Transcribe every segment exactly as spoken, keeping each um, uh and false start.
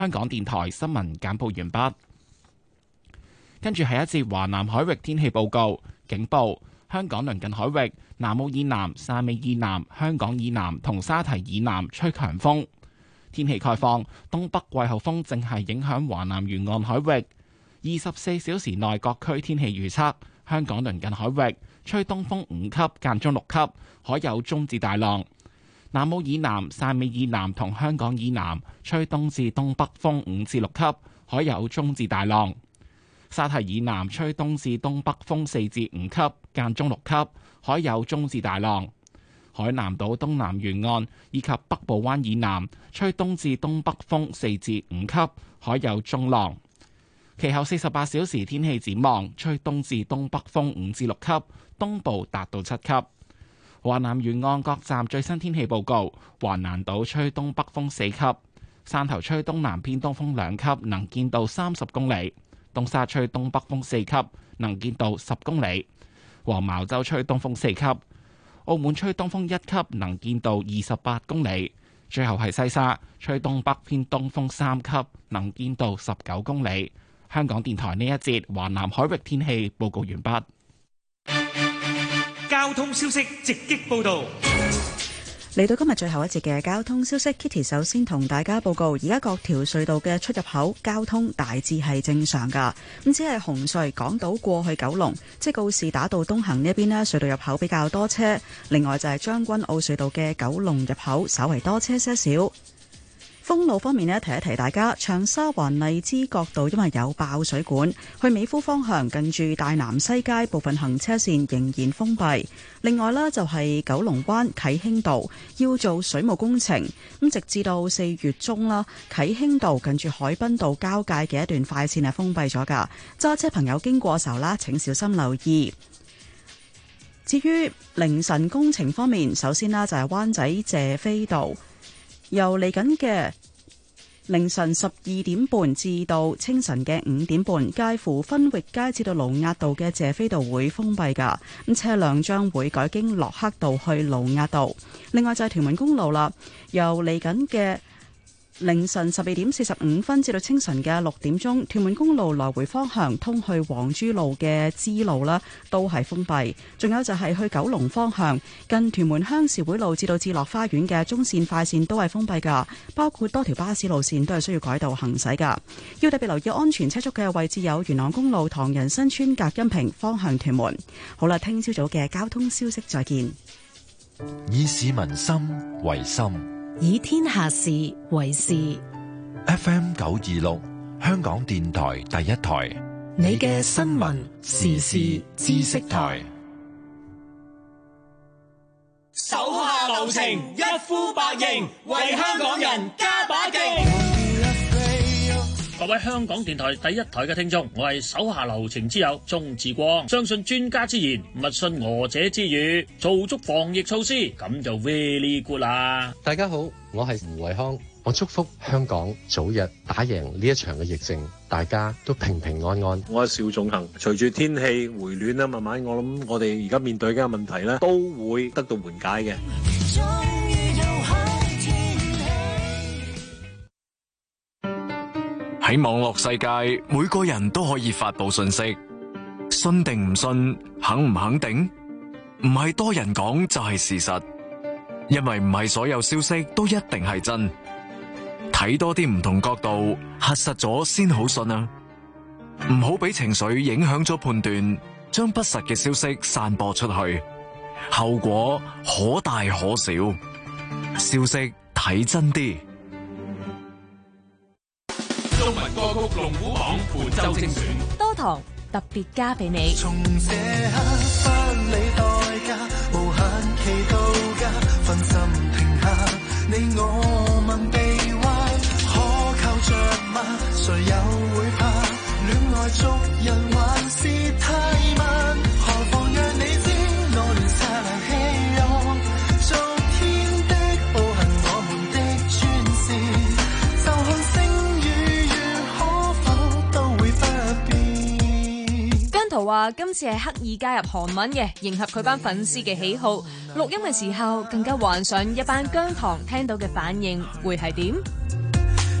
香港電台新聞簡報完畢。跟住係一節華南海域天氣報告，警報：香港鄰近海域、南澳以南、汕尾以南、香港以南同沙堤以南吹強風。天氣概況：東北季候風正係影響華南沿岸海域。二十四小時內各區天氣預測：香港鄰近海域吹東風五級間中六級，海有中至大浪。南澳以南、汕尾以南同香港以南吹東至東北風五至六級，海有中至大浪。沙堤以南吹東至東北風四至五級，間中六級，海有中至大浪。海南島東南沿岸以及北部灣以南吹東至東北風四至五級，海有中浪。其後四十八小時天氣展望，吹東至東北風五至六級，東部達到七級。華南沿岸各站最新天氣報告：華南島吹東北風四級，汕頭吹東南偏東風兩級，能見度三十公里；東沙吹東北風四級，能見度十公里；黃茅洲吹東風四級，澳門吹東風一級，能見度二十八公里。最後係西沙吹東北偏東風三級，能見度十九公里。香港電台呢一節華南海域天氣報告完畢。 交通消息直擊報道。 嚟到今日最後一節嘅交通消息 ，Kitty 首先同大家報告，而家各條隧道嘅出入口交通大致係正常噶，咁只係紅隧港島過去九龍，即係告士打道東行呢一邊呢，隧道入口比較多車。另外就係將軍澳隧道嘅九龍入口稍為多車些少。封路方面呢，提一提大家，長沙灣荔枝角道因為有爆水管，去美孚方向近住大南西街部分行車線仍然封閉。另外呢，就係九龍灣啟興道要做水務工程，咁直至到四月中啦，啟興道近住海濱道交界嘅一段快線係封閉咗噶，揸車朋友經過時候啦，請小心留意。至於凌晨工程方面，首先啦就係灣仔謝斐道。由嚟緊嘅凌晨十二點半至到清晨嘅五點半，介乎分域街至到盧押道嘅謝斐道會封閉㗎，咁車輛將會改經洛克道去盧押道。另外就係屯門公路啦，由嚟緊嘅凌晨十二點四十五分至到清晨嘅六點鐘，屯門公路來回方向通去黃珠路嘅支路啦，都係封閉。仲有就係去九龍方向近屯門鄉事會路至到智樂花園嘅中線快線都係封閉噶，包括多條巴士路線都係需要改道行駛噶。要特別留意安全車速嘅位置有元朗公路唐人新村隔音屏方向屯門。好啦，聽朝早嘅交通消息再見。 以市民心為心， 以天下事為事。 F M 九二六，香港電台第一台， 你嘅新聞時事知識台。 手下留情，一呼百應，為香港人加把勁。 各位香港電台第一台嘅聽眾，我係手下留情之友鍾志光，相信專家之言，勿信訛者之語，做足防疫措施，咁就 very good 啦。 大家好，我係胡偉康，我祝福香港早日打贏呢一場嘅疫症，大家都平平安安。 我係邵仲衡，隨住天氣回暖啦，慢慢我諗我哋而家面對嘅問題咧，都會得到緩解嘅。 喺網絡世界，每個人都可以發佈信息，信定唔信，肯唔肯定，唔係多人講就係事實，因為唔係所有消息都一定係真，睇多啲唔同角度，核實咗先好信啊！唔好俾情緒影響咗判斷，將不實嘅消息散播出去，後果可大可小。消息睇真啲。 中文歌曲龍虎榜本周精選， 多堂特別加俾你。 從這刻不理代價，無限期到家，分心停下，你我問臂彎，可靠着嗎？誰又會怕？戀愛捉人還是太慢，何妨讓你知，我亂撒冷氣容，昨天的奧運，我們的專事，就看星與月可否都會不變。 姜濤話今次係刻意加入韓文嘅，迎合佢班粉絲嘅喜好。錄音嘅時候更加幻想一班姜糖聽到嘅反應會係點？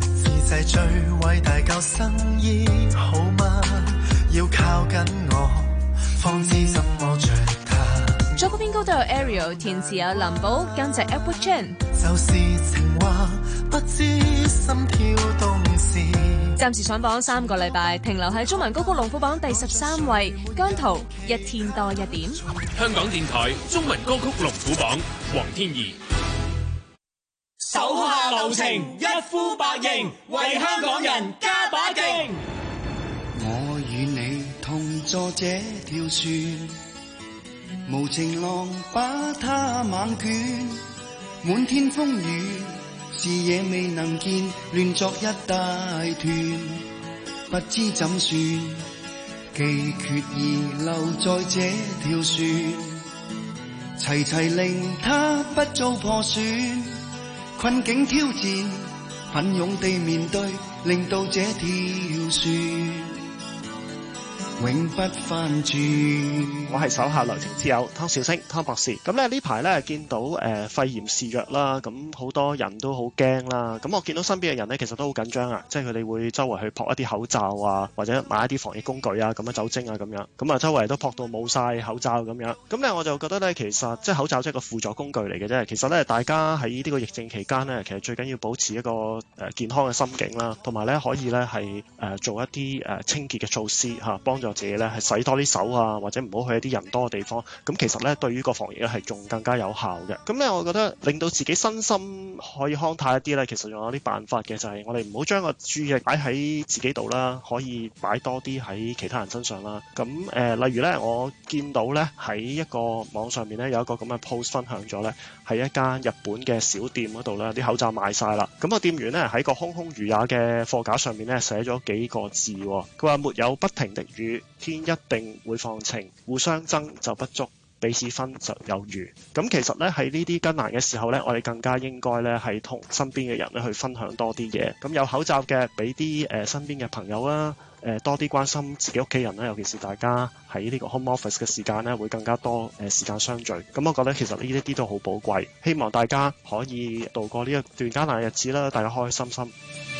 世最偉大救生衣好嗎？要靠緊我，方知怎麼着它。 作曲編曲都有 Ariel， 填詞有林寶，監製 Edward Chan。 就是情話，不知心跳動時。 暫時上榜三個禮拜，停留喺中文歌曲龍虎榜第十三位。姜濤一天多一點。 香港電台中文歌曲龍虎榜，黃天怡。 手下留情，一呼百應，為香港人加把勁。 我與你同坐這條船，無情浪把它猛捲，滿天風雨，視野未能見，亂作一大團，不知怎算，既決意留在這條船，齊齊令它不遭破損。困境挑戰，奮勇地面對，令到這條船永不翻轉。 我係手下留情之友湯兆星湯博士。咁咧呢排咧見到誒、呃、肺炎肆虐啦，咁好多人都好驚啦。咁我見到身邊嘅人咧，其實都好緊張啊，即係佢哋會周圍去撲一啲口罩啊，或者買一啲防疫工具啊，咁樣酒精啊咁樣。咁啊周圍都撲到冇晒口罩咁樣。咁咧我就覺得咧，其實即係口罩即係個輔助工具嚟嘅啫。其實咧大家喺呢個疫症期間咧，其實最緊要保持一個誒健康嘅心境啦，同埋咧可以咧係誒做一啲誒清潔嘅措施嚇，幫助自己咧係洗多啲手啊，或者唔好去一啲人多嘅地方。咁其實咧對於個防疫咧係仲更加有效嘅。咁咧我覺得令到自己身心可以康泰一啲咧，其實仲有啲辦法嘅，就係、是、我哋唔好將個注意力擺喺自己度啦，可以擺多啲喺其他人身上啦。咁誒、呃、例如咧，我見到咧喺一個網上面咧有一個咁嘅 post 分享咗咧，喺一間日本嘅小店嗰度咧，啲口罩賣晒啦。咁個店員咧喺個空空如也嘅貨架上面咧寫咗幾個字，佢話沒有不停的雨，天一定會放晴，互相爭就不足，彼此分就有餘。咁其實咧喺呢啲艱難嘅時候咧，我哋更加應該咧係同身邊嘅人咧去分享多啲嘢。咁有口罩嘅俾啲誒身邊嘅朋友啦，誒、呃、多啲關心自己屋企人啦，尤其是大家喺呢個 home office 嘅時間咧會更加多誒、呃、時間相聚。咁我覺得其實呢一啲都好寶貴，希望大家可以度過呢一段艱難嘅日子啦，大家開開心心。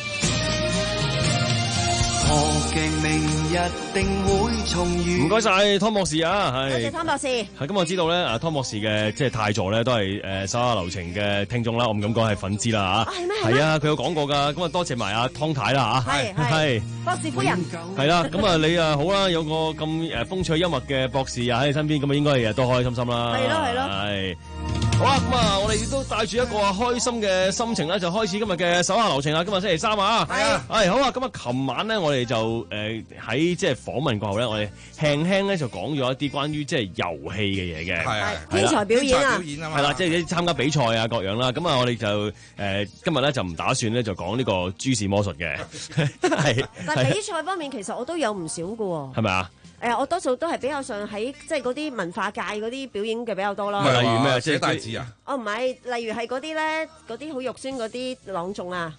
唔該晒湯博士啊，係多謝湯博士。 係咁我知道咧，啊湯博士嘅即係太座咧都係誒手下留情嘅聽眾啦，我唔敢講係粉絲啦吓。係咩？係啊，佢有講過噶。咁啊多謝埋阿湯太啦吓。係係。 博士夫人。係啦，咁啊你啊好啦，有個咁誒風趣幽默嘅博士啊喺你身邊，咁啊應該日日都開開心心啦。係咯係咯。係。好啦，咁啊，我哋亦都帶住一個開心嘅心情咧，就開始今日嘅手下留情啦。今日星期三啊，係啊，係好啊。咁啊，琴晚咧，我哋就誒喺即係訪問過後咧，我哋輕輕咧就講咗一啲關於即係遊戲嘅嘢嘅，係天才表演啊， 係啦，即係參加比賽啊各樣啦。咁啊，我哋就誒、呃、今日咧就唔打算咧就講呢個諸事魔術嘅，係。 但係比賽方面，其實我都有唔少㗎喎， 係咪啊？ 誒、呃，我多數都係比較上喺即係嗰啲文化界嗰啲表演嘅比較多咯。 例如咩？ 寫大字啊？ 哦，唔係，例如係嗰啲咧，嗰啲好肉酸嗰啲朗誦啊。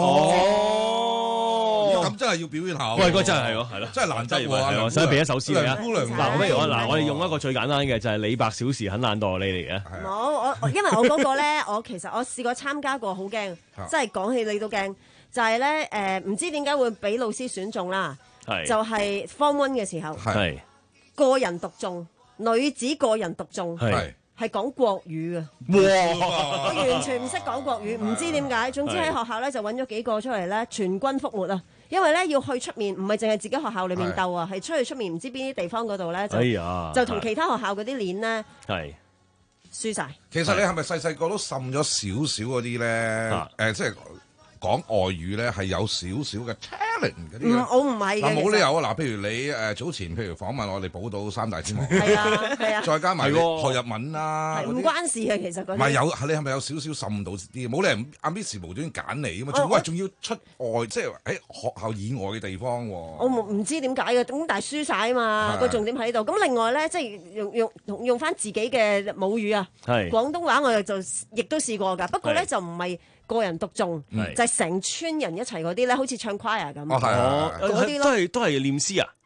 哦，咁、哦、真係要表演下。 喂，嗰真係係咯，係咯， 真係難得喎。 係想俾一首詩你啊？嗱，我不如我嗱，我哋用一個最簡單嘅，就係、是、李白小時很懶惰你嚟嘅。 冇，我因為我嗰個咧，我其實我試過參加過，好驚，即係講起你都驚。就係咧，誒、呃，唔知點解會俾老師選中啦。就係 Form One 嘅時候，係個人獨中，女子個人獨中，係係講國語嘅。哇！我完全唔識講國語，唔知點解。總之喺學校咧就揾咗幾個出嚟咧，全軍覆沒啊！因為咧要去出面，唔係淨係自己學校裏面鬥啊，係出去出面唔知邊啲地方嗰度咧，就、哎、就同其他學校嗰啲練咧，係輸晒。 其實你係咪細細個都滲咗少少嗰啲咧？誒、呃，即係。講外語咧係有少少嘅 talent 嗰啲、嗯、我唔係嘅。冇理由啊！嗱，譬如你誒、呃、早前譬如訪問我哋寶島三大天王，係啊係啊，再加埋學日文啦，唔關事嘅其實嗰啲。唔係有，你係咪有少少滲到啲？冇理由阿 Miss 無端端揀你㗎嘛？仲喂仲要出外，即係喺學校以外嘅地方喎。我唔知點解嘅，咁但係輸晒啊嘛，個重點喺度。咁另外咧，即係用用用翻自己嘅母語啊，係廣東話，我又就亦都試過㗎。不過咧就唔係個人獨中，就係成村人一齊嗰啲咧，好似唱 choir 咁。哦，係嗰啲咯，都係都係念詩啊。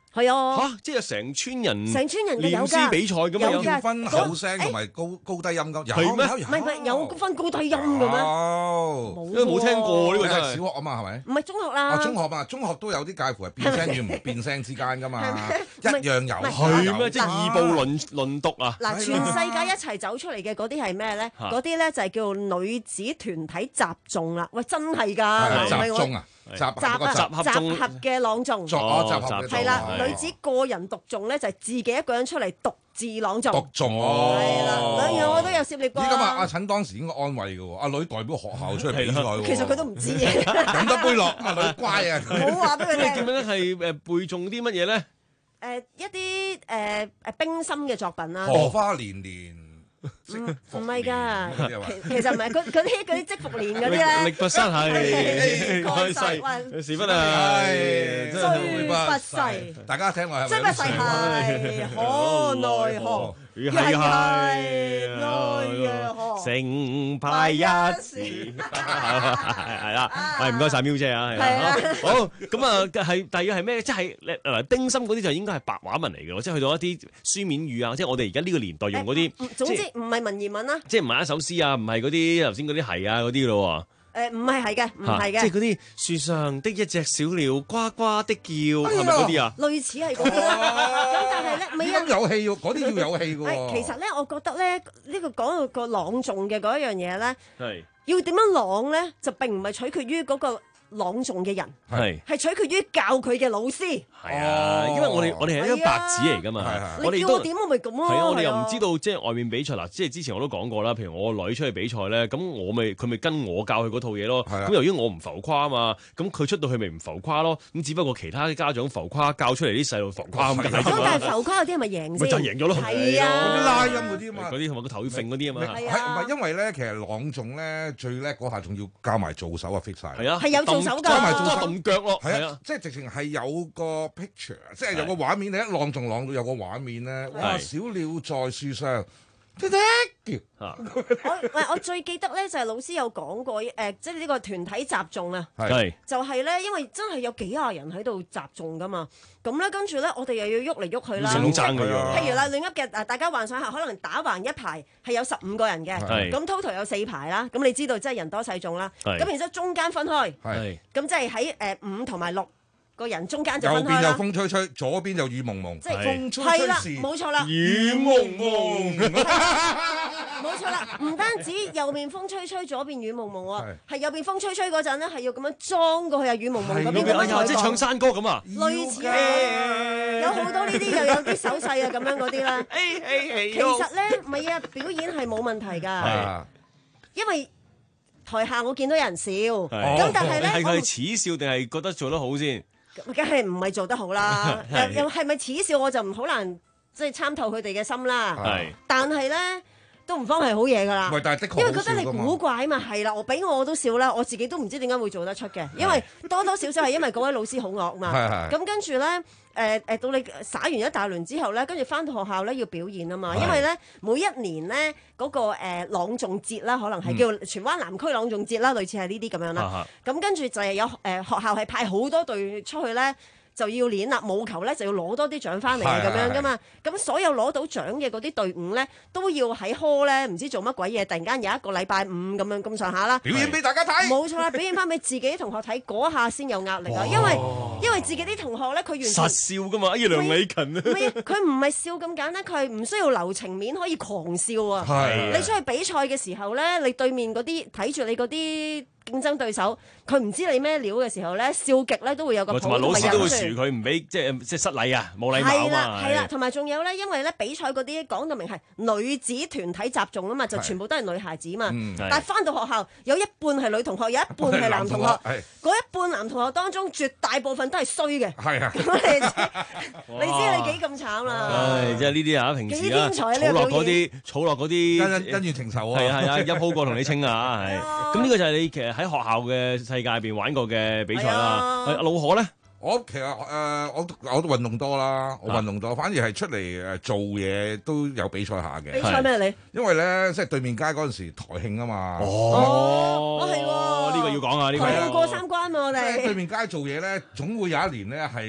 係啊， 嚇，即係成村人， 成村人練詩比賽咁樣， 有要分口聲同埋高高低音咁， 係咩？ 唔係唔係有分高低音嘅咩？ 冇， 因為冇聽過呢個真係小學啊嘛，係咪？ 唔係中學啦。 啊，中學嘛，中學都有啲介乎係變聲與唔變聲之間噶嘛，一樣有。 係咩？即係異步輪輪讀啊！ 嗱，全世界一齊走出嚟嘅嗰啲係咩咧？嗰啲咧就係叫做女子團體集眾啦。喂，真係㗎， 集眾啊！集集啊，集合嘅朗誦， 哦，集合係啦。女子個人獨誦咧，就係自己一個人出嚟獨自朗誦。 獨誦哦， 係啦，兩樣我都有涉獵過。 依家啊，阿陳當時應該安慰嘅喎，阿女代表學校出嚟比賽喎。 其實佢都唔知嘅， 飲得杯落，阿女乖啊。 冇話俾佢聽。 點樣咧？係誒背誦啲乜嘢咧？ 誒一啲誒誒冰心嘅作品啦。 荷花連連。 唔唔係㗎，其其實唔係，佢嗰啲嗰啲積福年嗰啲咧， 力不生係蓋世，是不係雖不逝， 大家聽落係咪？ 雖不逝係可奈何，係係奈若何， 成派一時，係啦，係唔該曬 Miu 姐啊，係啦，好咁啊，係第二係咩？即係嗱，冰心嗰啲就應該係白話文嚟嘅咯，即係去到一啲書面語啊，即係我哋而家呢個年代用嗰啲， 總之唔係文言文啦， 即係唔係一首詩啊，唔係嗰啲頭先嗰啲係啊嗰啲咯喎。 誒唔係係嘅，唔係嘅， 即係嗰啲樹上的一隻小鳥呱呱的叫，係咪嗰啲啊？ 類似係嗰啲啦。咁但係咧，咪有戲喎，嗰啲要有戲嘅喎。 其實咧，我覺得咧，呢個講到個朗誦嘅嗰一樣嘢咧， 係要點樣朗咧，就並唔係取決於嗰個朗誦嘅人， 係係取決於教佢嘅老師。 係啊，因為我哋我哋係一張白紙嚟㗎嘛，我哋叫我點我咪咁咯。 係啊，我哋又唔知道即係外面比賽嗱，即係之前我都講過啦。譬如我個女出去比賽咧，咁我咪佢咪跟我教佢嗰套嘢咯。咁由於我唔浮誇啊嘛，咁佢出到去咪唔浮誇咯。咁只不過其他啲家長浮誇，教出嚟啲細路浮誇咁解啫嘛。 咁但係浮誇嗰啲係咪贏先？ 咪就贏咗咯。 係啊， 嗰啲拉音嗰啲啊嘛， 嗰啲同埋個頭要揈嗰啲啊嘛。 係唔係因為咧？其實朗誦咧最叻嗰下仲要教埋做手啊 fit 曬。 係啊， 係有做手㗎， 加埋做手揼腳咯。 係啊，即係直情係有個 picture，即係有個畫面。你一朗誦朗到有個畫面咧，哇！小鳥在樹上，滴滴叫。 我喂，我最記得咧就係老師有講過誒，即係呢個團體集眾啊， 係就係咧，因為真係有幾廿人喺度集眾噶嘛，咁咧跟住咧我哋又要喐嚟喐去啦。 競爭㗎譬如啦，亂噏嘅誒，大家幻想下，可能打橫一排係有十五個人嘅，咁 total 有四排啦，咁你知道即係人多勢眾啦，咁然之後中間分開，咁即係喺誒五同埋六個人中間就分開啦。 右邊有風吹吹，左邊有雨蒙蒙， 即係風吹係啦， 吹時冇錯啦， 雨蒙蒙。 冇錯啦，唔單止右邊風吹吹，左邊雨蒙蒙喎，係右邊風吹吹嗰陣咧，係要咁樣裝過去啊，雨蒙蒙嗰邊咁樣即係唱山歌咁啊， 類似係有好多呢啲，又有啲手勢啊咁樣嗰啲啦。其實咧，唔係啊，表演係冇問題㗎，因為台下我見到有人笑，咁但係咧， 係佢係恥笑定係覺得做得好先？ 梗係唔係做得好啦？又係咪恥笑我就唔好難即係參透佢哋嘅心啦。 係， 但係咧。都唔方係好嘢㗎啦， 但係的確因為覺得你古怪嘛，係啦，我俾我都笑啦，我自己都唔知點解會做得出嘅，因為多多少少係因為嗰位老師好惡嘛，咁跟住咧，誒、呃、誒到你耍完一大輪之後咧，跟住翻到學校咧要表演啊嘛，因為咧每一年咧嗰、那個誒、呃、朗誦節啦，可能係叫荃灣南區朗誦節啦，類似係呢啲咁樣啦，咁跟住就係有誒、呃、學校係派好多隊出去咧。就要練啦，務求咧就要攞多啲獎翻嚟咁樣噶嘛。咁所有攞到獎嘅嗰啲隊伍咧，都要喺 hall 咧，唔知做乜鬼嘢，突然間有一個禮拜五咁樣咁上下啦， 表演俾大家睇。 冇錯啦，表演翻俾自己啲同學睇，嗰下先有壓力啊。因為因為自己啲同學咧，佢完全實笑噶嘛，哎呀梁禮勤啊， 唔係佢唔係笑咁簡單，佢係唔需要留情面可以狂笑啊。你出去比賽嘅時候咧，你對面嗰啲睇住你嗰啲競爭對手，佢唔知你咩料嘅時候咧，笑極咧都會有個同埋老師都會説佢唔俾，即係即係失禮啊，冇禮貌啊嘛。係啦， 係啦，同埋仲有咧，因為咧比賽嗰啲講到明係女子團體集眾啊嘛，就全部都係女孩子嘛。但係翻到學校有一半係女同學，有一半係男同學。嗰一半男同學當中，絕大部分都係衰嘅。係啊，咁你知你知你幾咁慘啦。 唉，即係呢啲啊，平時啊，儲落嗰啲，儲落嗰啲恩恩怨情仇啊。 係啊係啊，一鋪過同你清啊，係。咁呢個就係你其實喺學校嘅世界入邊玩過嘅比賽啦。阿老何咧， 我其實誒、呃，我我都運動多啦，我運動多，反而係出嚟誒做嘢都有比賽下嘅。 比賽咩你？ 因為咧，即係對面街嗰陣時台慶啊嘛。 哦， 我係喎， 呢個要講啊，呢個台慶過三關嘛，我哋。 對面街做嘢咧，總會有一年咧係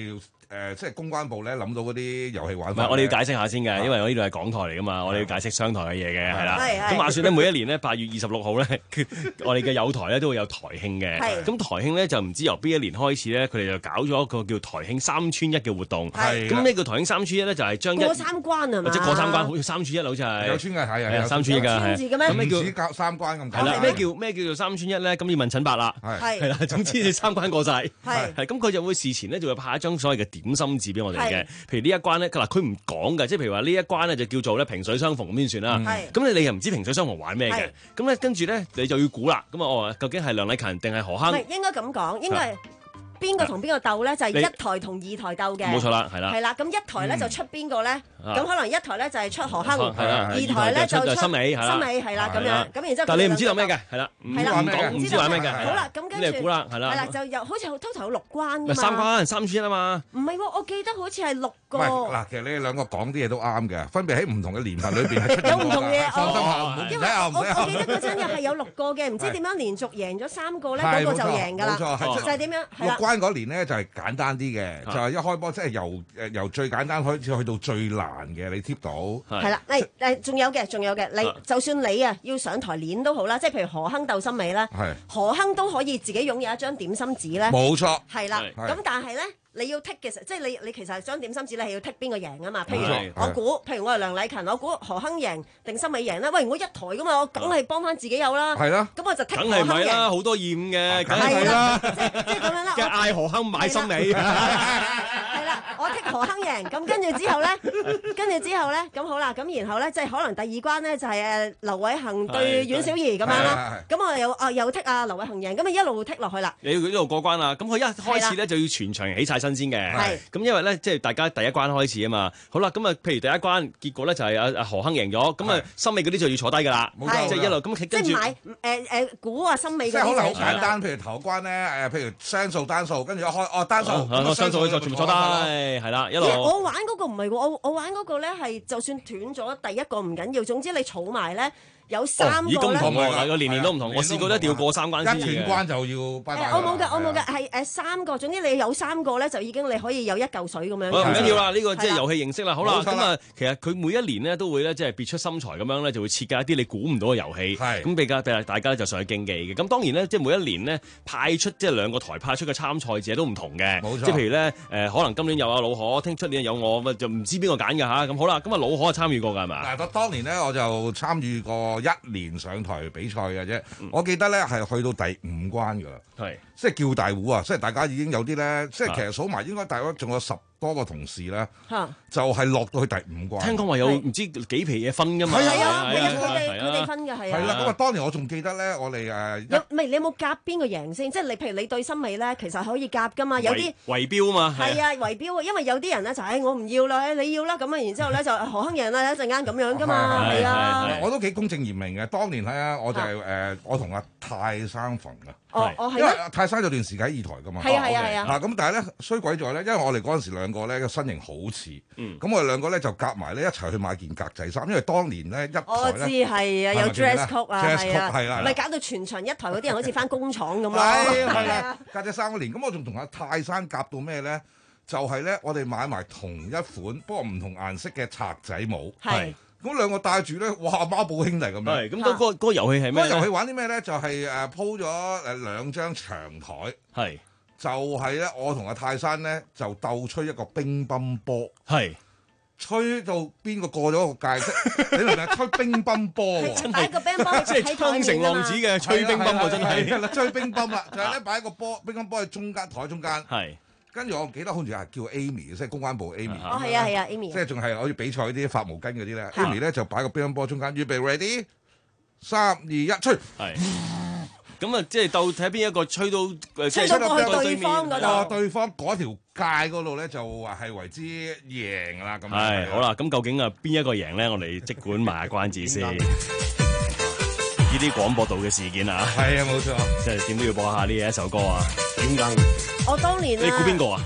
誒即係公關部咧諗到嗰啲遊戲玩法。 唔係，我哋要解釋下先嘅，因為我呢度係港台嚟噶嘛，我哋要解釋商台嘅嘢嘅，係啦。咁話說咧，每一年咧八月二十六號咧，我哋嘅友台咧都會有台慶嘅。咁台慶咧就唔知由邊一年開始咧，佢哋就搞咗一個叫台慶三串一嘅活動。咁咩叫台慶三串一咧？就係將一過三關係嘛？ 即係過三關，好似三串一好似係。 有村嘅係係三串一㗎，係。 咁咩叫隔三關咁？ 係啦，咩叫咩叫做三串一咧？咁要問陳伯啦。係係啦，總之你三關過晒。係係咁，佢就會事前咧就會派一張所謂嘅點心紙俾我哋嘅。譬如呢一關咧，嗱佢唔講嘅，即係譬如話呢一關咧就叫做咧萍水相逢咁先算啦。咁你你又唔知萍水相逢玩咩嘅？咁咧跟住咧你就要估啦。咁啊我話究竟係梁禮勤定係何鏗？ 唔係應該咁講，應該係。邊個同邊個鬥咧？就係一台同二台鬥嘅。 冇錯啦，係啦。 係啦，咁一台咧就出邊個咧？咁可能一台咧就係出何鏗，二台咧就出森美， 森美係啦咁樣。咁然之後， 但係你唔知道咩嘅，係啦，唔講唔知玩咩嘅。 好啦，咁跟住你估啦，係啦。 係啦，就有好似 total 有六關㗎嘛。 三關三串一啊嘛。 唔係喎，我記得好似係六個。 嗱，其實你哋兩個講啲嘢都啱嘅，分別喺唔同嘅年份裏邊係出有唔同嘢。 放心下， 因為我我記得嗰陣又係有六個嘅，唔知點樣連續贏咗三個咧，嗰個就贏㗎啦。 冇錯， 就係點樣？ 六關嗰年咧就係簡單啲嘅，就係一開波即係由誒由最簡單開始去到最難嘅，你貼到。 係啦，誒誒，仲有嘅，仲有嘅，你就算你啊要上台練都好啦，即係譬如何鏗鬥森美啦，何鏗都可以自己擁有一張點心紙咧。 冇錯。 係啦，咁但係咧。你要剔嘅時候，即係你你其實張點心紙你係要剔邊個贏啊嘛？譬如我估，譬如我係梁禮勤，我估何鏗贏定森美贏咧？喂，我一台噶嘛，我梗係幫翻自己有啦。 係啦。 咁我就剔何鏗贏。 梗係唔係啦？好多厭嘅，梗係啦。即係咁樣啦。 嘅嗌何鏗買森美。 係啦，我剔何鏗贏，咁跟住之後咧，跟住之後咧，咁好啦，咁然後咧，即係可能第二關咧就係誒劉偉恒對阮小儀咁樣啦。咁我又啊又剔啊劉偉恒贏，咁啊一路剔落去啦。 你要一路過關啦，咁佢一開始咧就要全場起晒身先嘅。係。咁因為咧，即係大家第一關開始啊嘛，好啦，咁啊，譬如第一關結果咧就係阿阿何鏗贏咗，咁啊，森美嗰啲就要坐低㗎啦，即係一路咁跟住。即係買誒誒估啊，森美嗰啲。 即係可能好簡單，譬如頭關咧誒，譬如雙數單數，跟住一開哦單數， 雙數佢就全部坐低，係啦，一路。 我玩嗰個唔係喎，我我玩嗰個咧係就算斷咗第一個唔緊要，總之你儲埋咧。有三個咧， 咦咁唔同喎，個年年都唔同。我試過一定要過三關先嘅。 一斷關就要拜拜。 我冇㗎，我冇㗎，係誒三個。總之你有三個咧，就已經你可以有一嚿水咁樣。 唔緊要啦，呢個即係遊戲形式啦。好啦，咁啊，其實佢每一年咧都會咧即係別出心裁咁樣咧，就會設計一啲你估唔到嘅遊戲。係。咁比較比較大家就上去競技嘅。咁當然咧，即係每一年咧派出即係兩個台派出嘅參賽者都唔同嘅。冇錯。即係譬如咧誒，可能今年有阿老可，聽出年有我，咁就唔知邊個揀㗎嚇。咁好啦，咁啊老可參與過㗎係嘛？ 嗱，當年咧我就參與過一年上台比賽嘅啫，嗯、我記得咧係去到第五關噶啦，係即係叫大壺啊！即係大家已經有啲咧，即係其實數埋應該大概仲有十多個同事咧，就係落到去第五關。 聽講話有唔知幾皮嘢分㗎嘛？ 係啊，係啊，佢哋佢哋分㗎係啊。 係啦，咁啊，當年我仲記得咧，我哋誒有唔係你有冇夾邊個贏先？即係你譬如你對森美咧，其實可以夾㗎嘛。有啲圍標啊嘛。 係啊，圍標啊，因為有啲人咧就係我唔要啦，你要啦，咁啊，然之後咧就何鏗贏啦，一陣間咁樣㗎嘛，係啊。 我都幾公正嚴明嘅，當年係啊，我就係誒，我同阿泰生馮啊。 哦哦， 因為泰生有段時間喺二台㗎嘛。 係啊係啊係啊。 嚇咁，但係咧衰鬼在咧，因為我哋嗰陣時兩個咧個身形好似，咁我哋兩個咧就夾埋咧一齊去買件格仔衫，因為當年咧一台咧， 我知係啊，有 dress code 啊，係啊， 係啦， 咪搞到全場一台嗰啲人好似返工廠咁咯， 係啊，格仔衫嗰年，咁我仲同阿泰山夾到咩咧？就係咧，我哋買埋同一款，不過唔同顏色嘅賊仔帽，係。咁兩個戴住咧，哇！孖寶兄弟咁樣。 係，咁嗰個嗰個遊戲係咩？ 嗰個遊戲玩啲咩咧？就係誒鋪咗誒兩張長台，係就係咧，我同阿泰山咧就鬥吹一個乒乓波，係吹到邊個過咗個界啫？你明唔明？吹乒乓波喎， 擺個乒乓波即係沖繩浪子嘅吹乒乓喎，真係。 係啦，吹乒乓啦，就係咧擺一個波乒乓波喺中間台中間。係。跟住我記得好似係叫 Amy，即係公關部 Amy。 哦，係啊，係啊 ，Amy。 即係仲係可以比賽啲發毛巾嗰啲咧。Amy 咧就擺個乒乓波中間，預備 ready，三二一，吹。係。 咁啊，即係鬥睇邊一個吹到誒， 吹到過去對方嗰度。 對方嗰條界嗰度咧就話係為之贏啦。咁係好啦，咁究竟啊邊一個贏咧？我哋即管賣下關子先。呢啲廣播道嘅事件啊， 係啊，冇錯， 即係點都要播下呢一首歌啊。點解？ 我當年你估邊個啊？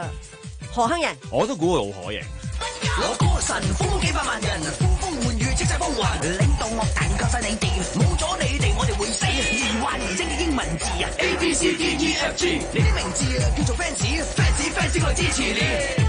誒，何鏗贏。 我都估佢好可贏。 我歌神，風風幾百萬人，呼風喚雨即際風雲，領導樂壇靠晒你哋，冇咗你哋我哋會死。疑幻疑真嘅英文字啊 ，A B C D E F G， 你啲名字啊叫做 fans，fans fans 我支持你。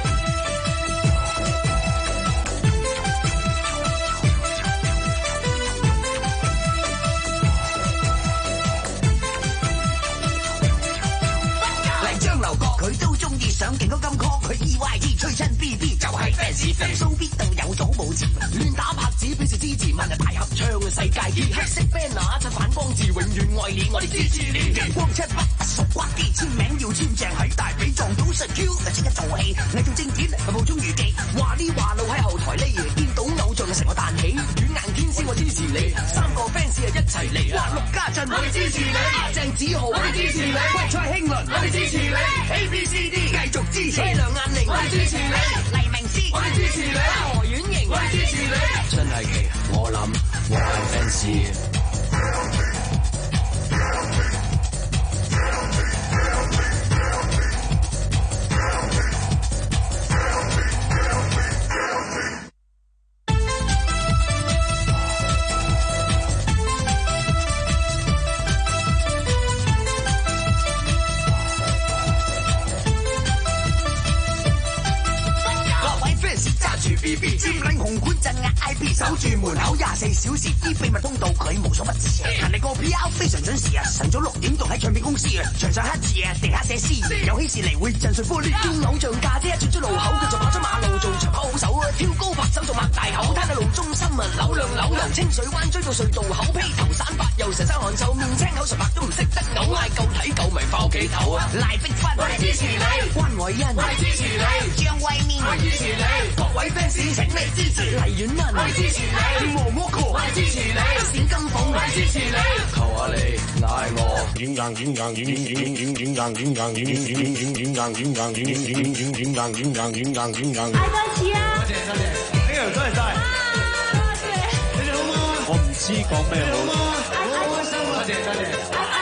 佢都中意上勁歌金曲，佢 E Y E 吹親 B B 就係 fans， 數必到有組冇字，亂打拍子表示支持，萬人大合唱嘅世界啲黑色 banner 襯反光字，永遠愛你，我哋支持你。陽光七筆熟骨啲，簽名要簽正喺大髀撞到實 Q， 即刻做戲，偽造證件無中預記，話呢話路喺後台呢，見到偶像成個彈起，軟硬天師我支持你，三個 fans 啊一齊嚟，哇陸家俊我哋支持你，阿鄭子豪我哋支持你，喂蔡興倫我哋支持你。A B C D 繼續支持，梁雁玲我哋支持你，黎明詩我哋支持你，何婉瑩我哋支持你，真係奇，我諗我係 fans。B B 佔領紅館鎮壓 I P， 守住門口廿四小時，啲秘密通道佢無所不知。行嚟個 P R 非常準時啊，晨早六點到喺唱片公司啊，牆上黑字啊，地下寫詩，有喜事嚟會震碎玻璃。見偶像架姐轉出路口，佢就跑出馬路做長跑好手啊，跳高拍手做擘大口，攤喺路中心啊，扭兩扭由清水灣追到隧道口，披頭散髮又成身汗臭，面青口唇白都唔識得嘔，嗌夠睇夠咪翻屋企頭啊！賴碧芬我哋支持你，關偉欣我哋支持你，張惠妹我哋支持你，各位 fans 請你支持黎婉雯，我哋支持你，毛毛哥我哋支持你，冼金鳳我哋支持你，求下你嗌我軟硬軟硬軟軟軟軟軟硬軟硬軟軟軟軟軟硬軟硬軟軟軟軟軟硬軟硬軟硬軟硬。嗌多次啊！多謝多謝，呢個多謝晒。你哋好嗎？我唔知講咩好。好開心，多謝多謝。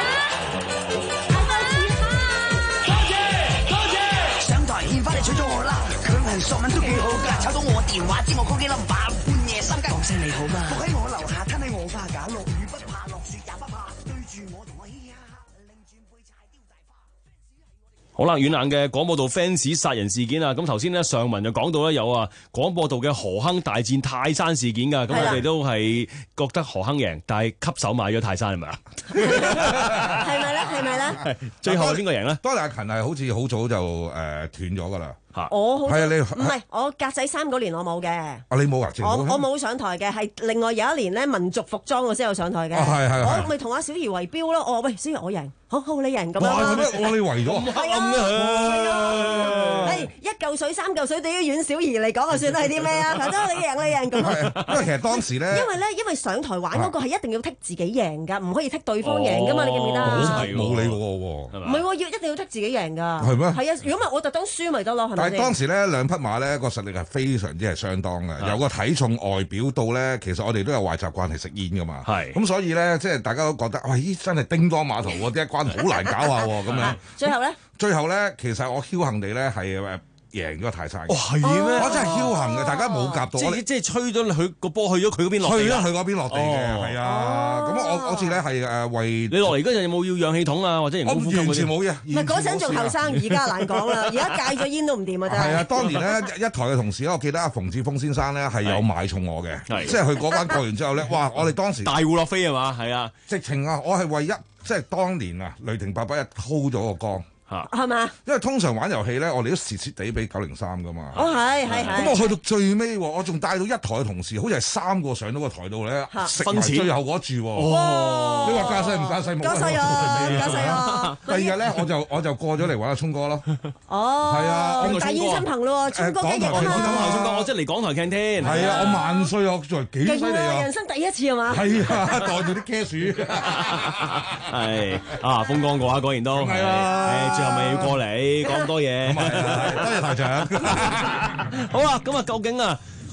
多謝多謝。上台獻花你娶咗我啦，強行索吻都幾好㗎，炒到我電話知我 call 幾 number， 半夜三更講聲你好嗎？伏喺我樓下，攤喺我花架，落雨不怕，落雪也不怕，對住我同我嘻嘻哈哈，擰轉背柴丟大花。 好啦，軟硬嘅廣播道 fans 殺人事件啊，咁頭先咧上文就講到咧有啊廣播道嘅何鏗大戰泰山事件㗎，咁我哋都係覺得何鏗贏，但係吸手買咗泰山係咪啊？ 係咪咧？係咪咧？ 最後邊個贏咧？ 當日阿勤係好似好早就誒斷咗㗎啦。 我好係啊，你唔係我格仔衫嗰年我冇嘅。 啊，你冇啊？ 我我冇上台嘅，係另外有一年咧民族服裝我先有上台嘅。 係係我咪同阿小儀圍標咯。我喂小儀我贏，好好你贏咁樣。 哇！我你圍咗。 係啊係啊。誒一嚿水三嚿水對於阮小儀嚟講啊，算係啲咩啊？頭先你贏你贏咁。 因為其實當時咧， 因為咧因為上台玩嗰個係一定要剔自己贏㗎，唔可以剔對方贏㗎嘛？你記唔記得？ 冇理我喎。 唔係喎，要一定要剔自己贏㗎。 係咩？ 係啊，如果唔係我特登輸咪得咯，係咪？ 但係當時咧兩匹馬咧個實力係非常之係相當嘅，由個體重外表到咧，其實我哋都有壞習慣係食煙㗎嘛。係咁，所以咧即係大家都覺得，喂，咦，真係叮當碼頭喎，啲一關好難搞下喎，咁樣。 最後咧？最後咧，其實我僥倖地咧係誒。贏咗泰山， 哇係咩？ 我真係僥倖嘅，大家冇夾到。 即係即係吹咗佢個波去咗佢嗰邊落地。 去咗佢嗰邊落地嘅，係啊。咁我我次咧係誒為你落嚟嗰陣有冇要氧氣筒啊，或者人工呼吸嗰啲？ 完全冇嘢。 唔係嗰陣仲後生，而家難講啦。而家戒咗煙都唔掂啊！真係。 係啊，當年咧一台嘅同事咧，我記得阿馮志峰先生咧係有買重我嘅，即係佢嗰關過完之後咧，哇！我哋當時大戶落飛係嘛？係啊， 直情啊，我係為一即係當年啊，雷霆八八一 hold 咗個光。 係嘛？ 因為通常玩遊戲咧，我哋都蝕蝕地俾九零三噶嘛。 哦，係係係。 咁我去到最尾，我仲帶到一台嘅同事，好似係三個上到個台度咧，食埋最後嗰注。哇！你話加勢唔加勢冇？ 加勢啊！加勢啊！ 第二日咧，我就我就過咗嚟揾阿聰哥咯。 哦， 係啊， 大宴親朋咯，聰哥嘅日啊嘛。 聰哥，我即係嚟港台 canteen。 係啊，我萬歲啊！仲係幾犀利啊！ 人生第一次係嘛？ 係啊，袋住啲茄樹。 係啊，風光過啊，果然都係啊。誒，最後咪要過嚟。講咁多嘢， 多謝台長。 好啦，咁啊，究竟啊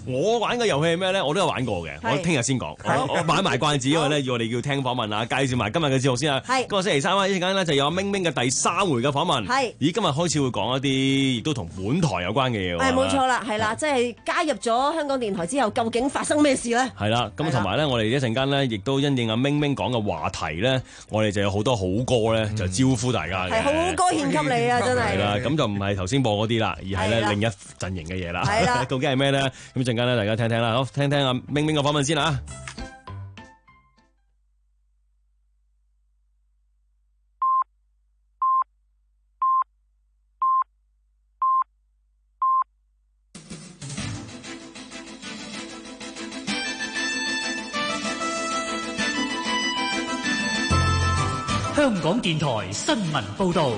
我玩嘅遊戲係咩咧？我都有玩過嘅，我聽日先講。我擺埋關子，因為咧要我哋要聽訪問啊，介紹埋今日嘅節目先啊。今個星期三啊，一陣間咧就有明明嘅第三回嘅訪問。係，咦，今日開始會講一啲亦都同本台有關嘅嘢喎。係冇錯啦，係啦，即係加入咗香港電台之後，究竟發生咩事咧？係啦，咁同埋咧，我哋一陣間咧，亦都因應阿明明講嘅話題咧，我哋就有好多好歌咧，就招呼大家嘅。係好歌獻給你啊！真係。係啦，咁就唔係頭先播嗰啲啦，而係咧另一陣營嘅嘢啦。係啦，究竟係咩咧？咁陣間咧，大家聽聽啦，好，聽聽阿明明嘅訪問先啦。 香港電台新聞報導。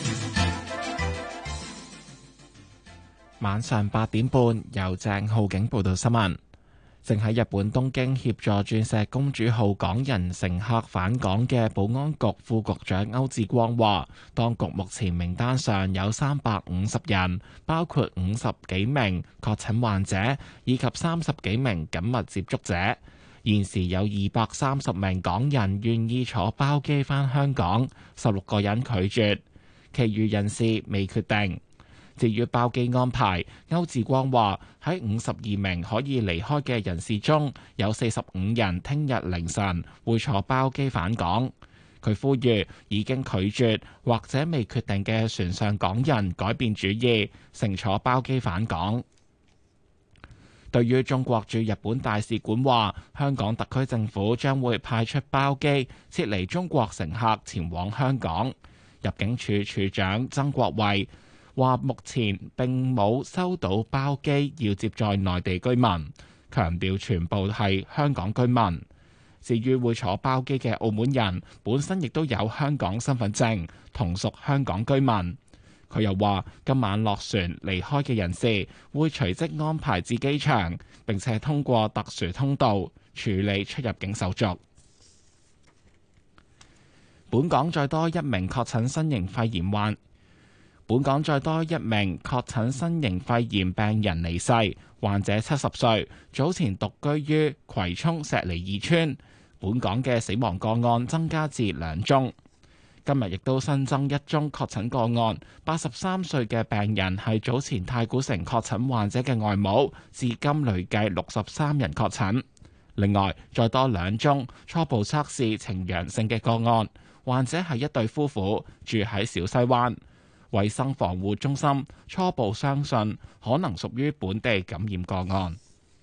晚上八點半，由鄭浩景報道新聞。正喺日本東京協助鑽石公主號港人乘客返港嘅保安局副局長歐志光話，當局目前名單上有三百五十人，包括五十幾名確診患者以及三十幾名緊密接觸者。現時有二百三十名港人願意坐包機返香港，十六個人拒絕，其餘人士未決定。至於包機安排，歐志光話喺五十二名可以離開嘅人士中，有四十五人聽日凌晨會坐包機返港。佢呼籲已經拒絕或者未決定嘅船上港人改變主意，乘坐包機返港。對於中國駐日本大使館話，香港特區政府將會派出包機撤離中國乘客前往香港。入境處處長曾國衛話目前並冇收到包機要接載內地居民，強調全部係香港居民。至於會坐包機嘅澳門人，本身亦都有香港身份證，同屬香港居民。佢又話今晚落船離開嘅人士會隨即安排至機場，並且通過特殊通道處理出入境手續。本港再多一名確診新型肺炎患本港再多一名確診新型肺炎病人離世，患者七十歲，早前獨居於葵涌石梨二村。本港嘅死亡個案增加至兩宗。今日亦都新增一宗確診個案，八十三歲嘅病人係早前太古城確診患者嘅外母，至今累計六十三人確診。另外，再多兩宗初步測試呈陽性嘅個案，患者係一對夫婦，住喺小西灣。衛生防護中心初步相信可能屬於本地感染個案。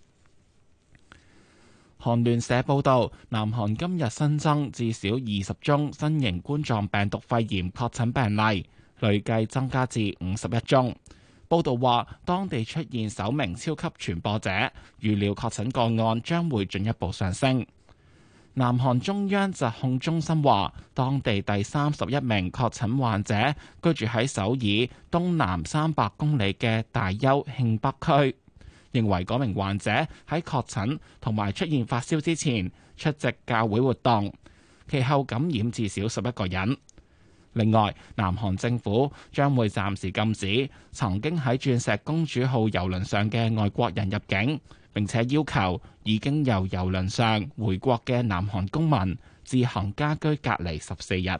韓聯社報道，南韓今日新增至少二十宗新型冠狀病毒肺炎確診病例，累計增加至五十一宗。報道話，當地出現首名超級傳播者，預料確診個案將會進一步上升。南韓中央疾控中心話，當地第三十一名確診患者居住喺首爾東南三百公里嘅大邱慶北區，認為嗰名患者喺確診同埋出現發燒之前出席教會活動，其後感染至少十一個人。另外，南韓政府將會暫時禁止曾經喺鑽石公主號郵輪上嘅外國人入境，並且要求已經由郵輪上回國嘅南韓公民自行家居隔離十四日。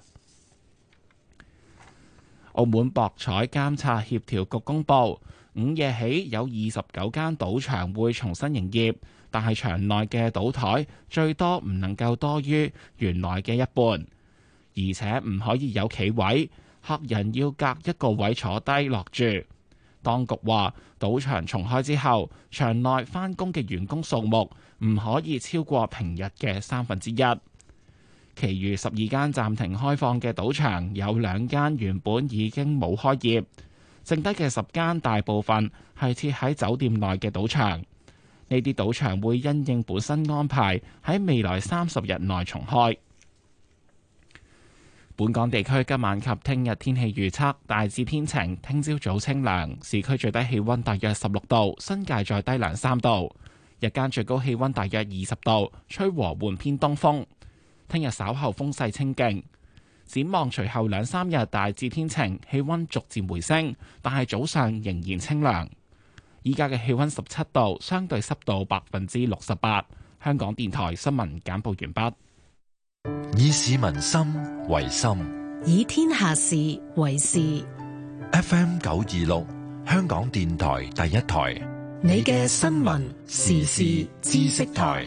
澳門博彩監察協調局公佈，午夜起有二十九間賭場會重新營業，但係場內嘅賭台最多唔能夠多於原來嘅一半，而且唔可以有企位，客人要隔一個位坐低落注。當局話，賭場重開之後，場內返工嘅員工數目唔可以超過平日嘅三分之一。其餘十二間暫停開放嘅賭場，有兩間原本已經冇開業，剩低嘅十間大部分係設喺酒店內嘅賭場。呢啲賭場會因應本身安排，喺未來三十日內重開。本港地區今晚及聽日天氣預測大致天晴，聽朝早清涼，市區最低氣溫大約十六度，新界再低兩三度。日間最高氣溫大約二十度，吹和緩偏東風。聽日稍後風勢清勁，展望隨後兩三日大致天晴，氣溫逐漸回升，但係早上仍然清涼。 依家嘅氣溫十七度，相對濕度百分之六十八。香港電台新聞簡報完畢。 以市民心為心， 以天下事為事。 F M 九二六，香港電台第一台， 你嘅新聞時事知識台。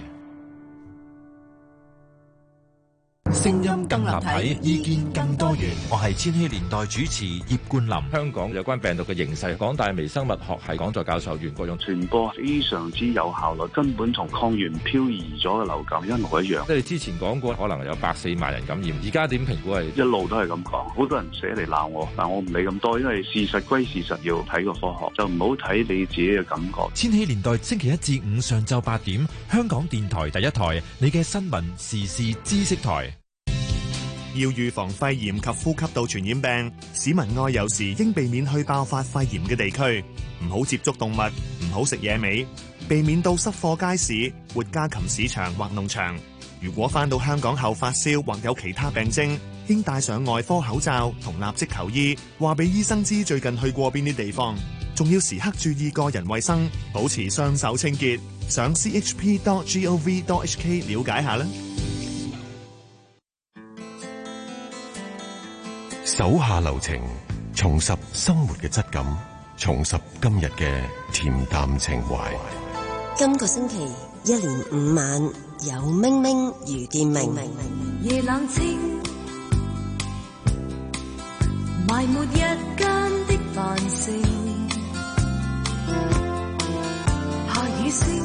聲音更立體，意見更多元。我係千禧年代主持葉冠霖。 香港有關病毒嘅形勢，港大微生物學系講座教授袁國勇， 傳播非常之有效率，根本同抗原漂移咗嘅流感一模一樣。 即係之前講過，可能有百四萬人感染，而家點評估係一路都係咁講，好多人寫嚟鬧我，但我唔理咁多，因為事實歸事實，要睇個科學，就唔好睇你自己嘅感覺。 千禧年代星期一至五上晝八點，香港電台第一台，你嘅新聞時事知識台。 要預防肺炎及呼吸道傳染病，市民外遊時應避免去爆發肺炎嘅地區，唔好接觸動物，唔好食野味，避免到濕貨街市、活家禽市場或農場。如果返到香港後發燒或有其他病徵，應戴上外科口罩同立即求醫，話俾醫生知最近去過邊啲地方。仲要時刻注意個人衛生，保持雙手清潔。上 c h p dot gov dot h k 了解下啦。 手下留情，重拾生活嘅質感，重拾今日嘅恬淡情懷。 今個星期一連五晚有明明如見明， 夜冷清，埋沒日間的繁盛，下雨聲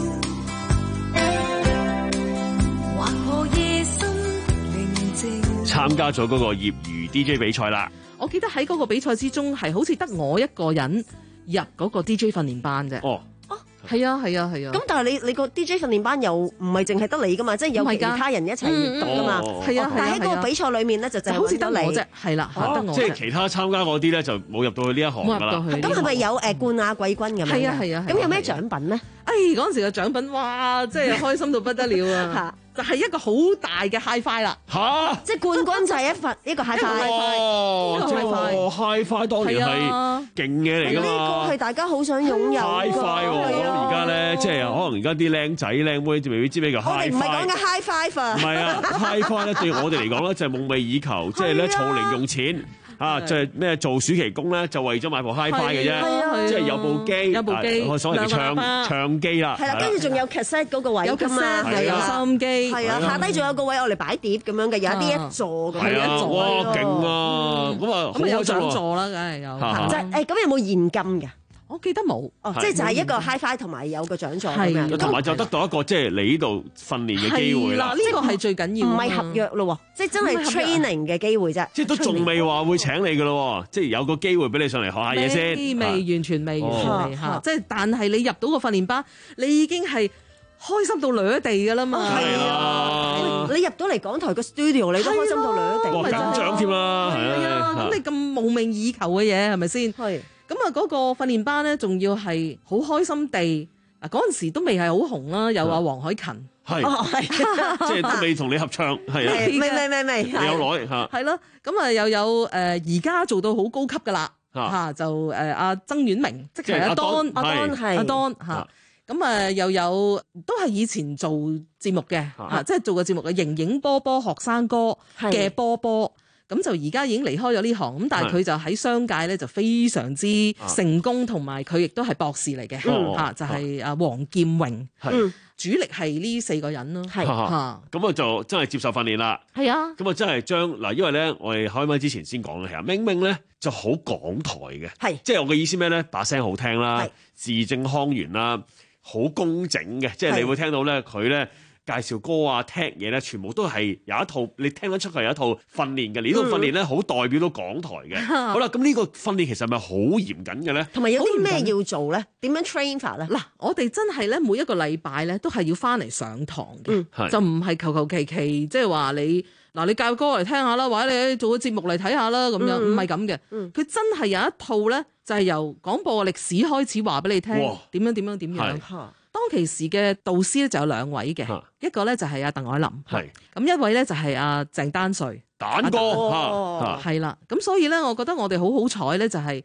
劃破夜深寧靜。 參加咗嗰個業餘 D J 比賽啦！ 我記得喺嗰個比賽之中係好似得我一個人入嗰個 D J 訓練班啫。 哦， 哦，係啊，係啊，係啊。 咁但係你你個 D J 訓練班又唔係淨係得你噶嘛，即係有其他人一齊讀噶嘛。係啊，但係喺嗰個比賽裏面咧就就好似得你啫，係啦，得我。 即係其他參加嗰啲咧就冇入到去呢一行㗎啦。 咁係咪有誒冠亞季軍咁樣？ 係啊，係啊。 咁有咩獎品咧？ 誒嗰陣時嘅獎品，哇！真係開心到不得了啊！就係一個好大嘅 HiFi 啦， 嚇！ 即係冠軍就係一份一個 HiFi， 哦，即係 HiFi 當年係勁嘢嚟㗎嘛。 呢個係大家好想擁有 HiFi 喎，咁而家咧即係可能而家啲靚仔靚妹未必知咩叫 HiFi。我哋唔係講緊 High Five 啊。 唔係啊 ，HiFi 咧對我哋嚟講咧就係夢寐以求，即係咧儲零用錢。啊，即係咩做暑期工咧，就為咗買部 HiFi 嘅啫，即係有部機， 有部機， 我所謂唱唱機啦。 係啦，跟住仲有 cassette 嗰個位㗎嘛， 又有收音機， 係啊，下低仲有個位我嚟擺碟咁樣嘅，有一啲一座咁樣一座。 哇，勁啊！咁啊， 咁啊有獎座啦，梗係有。 即係誒，咁有冇現金㗎？ 我記得冇， 哦，即係就係一個 HiFi 同埋有個獎座咁樣， 同埋就得到一個即係你呢度訓練嘅機會啦。 呢個係最緊要， 唔係合約咯，即係真係 training 嘅機會啫。 即係都仲未話會請你㗎咯，即係有個機會俾你上嚟學下嘢先。 未未完全未完全未嚇，即係但係你入到個訓練班，你已經係開心到掠地㗎啦嘛。 係啦， 你入到嚟港台個 studio，你都開心到掠地， 哇緊張添啦， 係啊，咁你咁夢寐以求嘅嘢係咪先？ 係。 咁啊，嗰個訓練班咧，仲要係好開心地嗱，嗰陣時都未係好紅啦，有阿黃凱芹， 係，即係都未同你合唱，係啊， 未未未未， 你有耐嚇， 係咯，咁啊又有誒而家做到好高級噶啦嚇，就誒阿曾婉明，即係阿 Don，阿 Don 係阿 Don 嚇，咁啊又有都係以前做節目嘅嚇，即係做過節目嘅形影波波學生哥嘅波波。咁就而家已經離開咗呢行，咁但係佢就喺商界咧就非常之成功，同埋佢亦都係博士嚟嘅嚇，就係阿黃劍榮，主力係呢四個人咯，係嚇。 咁啊就真係接受訓練啦， 係啊。 咁啊真係將嗱，因為咧我哋開麥之前先講嘅，其實明明咧就好港台嘅，係即係我嘅意思咩咧？把聲好聽啦，字正腔圓啦，好工整嘅，即係你會聽到咧佢咧。介紹歌啊、聽嘢咧，全部都係有一套，你聽得出佢有一套訓練嘅。呢套訓練咧，好代表到港台嘅。好啦，咁呢個訓練其實係咪好嚴謹嘅咧？ 同埋有啲咩要做咧？點樣 train 法咧？ 嗱，我哋真係咧每一個禮拜咧都係要翻嚟上堂嘅，就唔係求求其其，即係話你嗱你教歌嚟聽下啦，或者你做個節目嚟睇下啦，咁樣唔係咁嘅。佢真係有一套咧，就係由廣播歷史開始話俾你聽，點樣點樣點樣。當其時嘅導師咧就有兩位嘅，啊、一個咧就係阿鄧藹霖，咁一位咧就係阿鄭丹瑞， 蛋哥，係啦。 咁所以咧，我覺得我哋好好彩咧，就係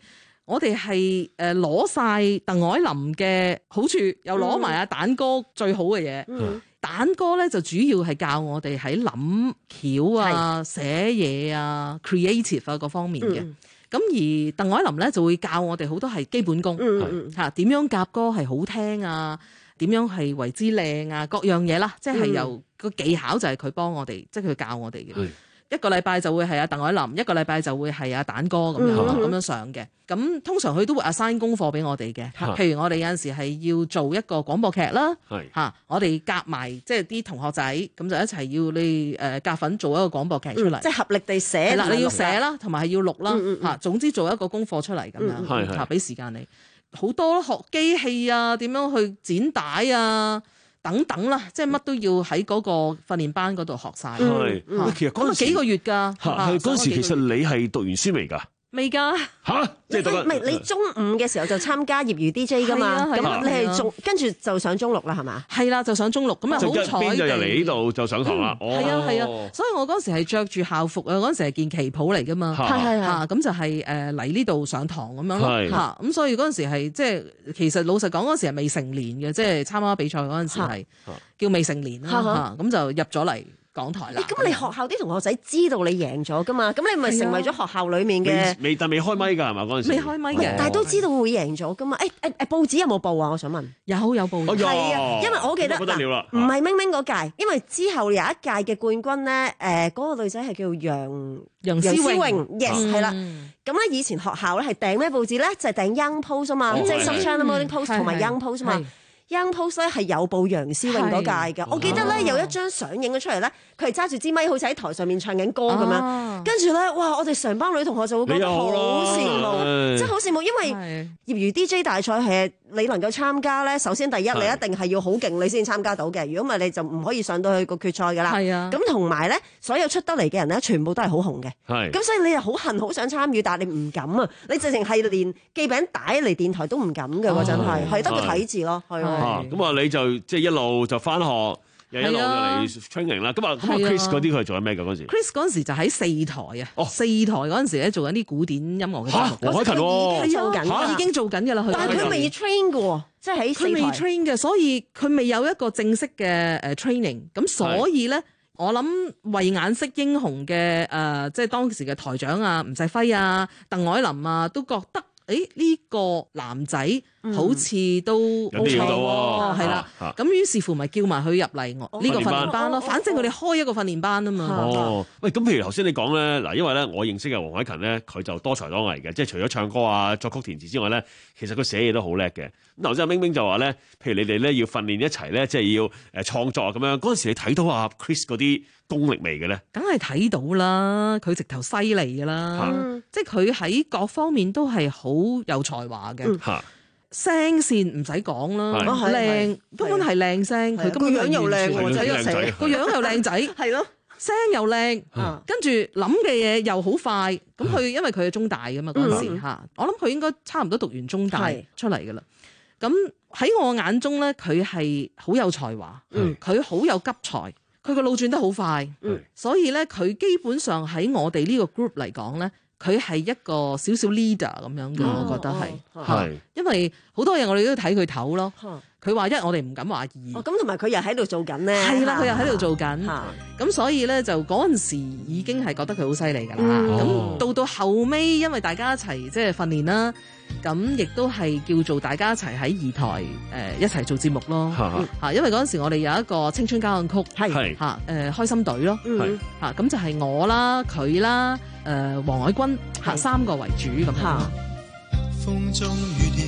我哋係誒攞晒鄧藹霖嘅好處，又攞埋阿蛋哥最好嘅嘢。嗯、蛋哥咧就主要係教我哋喺諗橋啊、寫嘢啊、creative 啊各方面嘅。咁、嗯、而鄧藹霖咧就會教我哋好多係基本功，嚇點、嗯、樣夾歌係好聽啊，點樣係為之靚啊，各樣嘢啦，即係由個技巧就係佢幫我哋，即係佢教我哋嘅。嗯一個禮拜就會係阿鄧藹霖，一個禮拜就會係阿蛋哥咁樣咁、嗯、樣上嘅。咁通常佢都會 assign 功課俾我哋嘅。啊、譬如我哋有陣時係要做一個廣播劇啦，嚇是、啊、我哋夾埋即係啲同學仔咁就一齊要你誒夾份做一個廣播劇出嚟、嗯，即係合力地寫。係啦，你要寫啦，同埋係要錄啦，嚇、嗯嗯、總之做一個功課出嚟咁樣，嚇俾、嗯、時間你。好多學機器啊，點樣去剪帶啊。等等啦，即係乜都要喺嗰個訓練班嗰度學晒。 係、嗯，其實嗰陣時幾個月㗎。 係嗰陣時，其實你係讀完書未㗎？ 未㗎嚇，即係讀緊。 唔係你中五嘅時候就參加業餘 D J 㗎嘛？咁你係中跟住就上中六啦，係嘛？係啦，就上中六咁啊！好彩。邊就入嚟呢度就上堂啦？ 係啊係啊，所以我嗰陣時係著住校服啊，嗰陣時係件旗袍嚟㗎嘛。係係係。咁就係誒嚟呢度上堂咁樣咯。嚇咁所以嗰陣時係即係其實老實講嗰陣時係未成年嘅，即係參加比賽嗰陣時係叫未成年啦。咁就入咗嚟港台啦。咁你學校啲同學仔知道你贏咗㗎嘛？咁你咪成為咗學校裡面嘅未但未開咪㗎係嘛嗰陣時？ 未開咪嘅， 但係都知道會贏咗㗎嘛？誒誒誒，報紙有冇報啊？我想問。 有有報。 係啊，因為我記得嗱，唔係明明嗰屆，因為之後有一屆嘅冠軍咧，誒嗰個女仔係叫楊楊思穎 ，yes 係啦。咁咧以前學校咧係訂咩報紙咧？就係訂 Young Post 啊嘛，即係 Sunshine Morning Post 同埋 Young Post 啊嘛。Young Post 咧係有報楊思穎嗰屆嘅，我記得咧有一張相影咗出嚟咧，佢係揸住支咪，好似喺台上面唱緊歌咁樣，跟住咧，哇！我哋成班女同學就會覺得好羨慕，即係好羨慕，因為業餘 D J 大賽係你能夠參加咧，首先第一你一定係要好勁，你先參加到嘅，如果唔係你就唔可以上到去個決賽㗎啦。係啊，咁同埋咧，所有出得嚟嘅人咧，全部都係好紅嘅。係，咁所以你又好恨好想參與，但係你唔敢啊！你直情係連寄餅帶嚟電台都唔敢嘅喎，真係係得個睇字咯，係啊。 咁啊，你就即係一路就翻學，又一路就嚟 training 啦。咁啊，咁啊，Chris 嗰啲佢係做緊咩㗎嗰陣時 ？Chris 嗰陣時就喺四台啊，哦，四台嗰陣時咧做緊啲古典音樂嘅節目。 黃凱芹喎， 已經做緊，已經做緊㗎啦。 但係佢未 train 嘅喎，即係喺四台。佢未 train 嘅，所以佢未有一個正式嘅誒 training。咁所以咧，我諗慧眼識英雄嘅誒，即係當時嘅台長啊，吳世輝啊，鄧藹霖啊，都覺得。誒呢個男仔好似都冇錯喎，係啦。咁於是乎咪叫埋佢入嚟我呢個訓練班咯。反正佢哋開一個訓練班啊嘛。 哦，喂，咁譬如頭先你講咧，嗱，因為咧我認識嘅黃凱芹咧，佢就多才多藝嘅，即係除咗唱歌啊、作曲填詞之外咧，其實佢寫嘢都好叻嘅。咁頭先阿明明就話咧，譬如你哋咧要訓練一齊咧，即係要誒創作咁樣。嗰陣時你睇到阿 Chris 嗰啲功力未嘅咧？ 梗係睇到啦，佢直頭犀利㗎啦，嗯、即係佢喺各方面都係好有才華嘅。嗯、聲線唔使講啦，靚根本係靚聲，佢個樣又靚喎，仔又寫個樣又靚仔，係咯，聲又靚，嗯、跟住諗嘅嘢又好快。咁佢、嗯、因為佢係中大㗎嘛嗰陣時嚇，嗯、我諗佢應該差唔多讀完中大出嚟㗎啦。咁喺我眼中咧，佢係好有才華，佢好、嗯、有急才。佢個腦轉得好快，嗯、所以咧佢基本上喺我哋呢個 group 嚟講咧，佢係一個少少 leader 咁樣嘅，哦、我覺得係，係、哦，因為好多嘢我哋都睇佢頭咯。佢話、哦、一，我哋唔敢話二。咁同埋佢又喺度做緊咧，係啦，佢又喺度做緊。咁、啊、所以咧就嗰陣時已經係覺得佢好犀利㗎啦。咁、嗯、到到後尾，因為大家一齊即係訓練啦。咁亦都係叫做大家一齊喺二台誒、呃、一齊做節目咯嚇，因為嗰陣時我哋有一個青春交響曲係嚇誒開心隊咯嚇，咁就係我啦佢啦誒黃海軍嚇是三個為主咁嚇。 風中雨點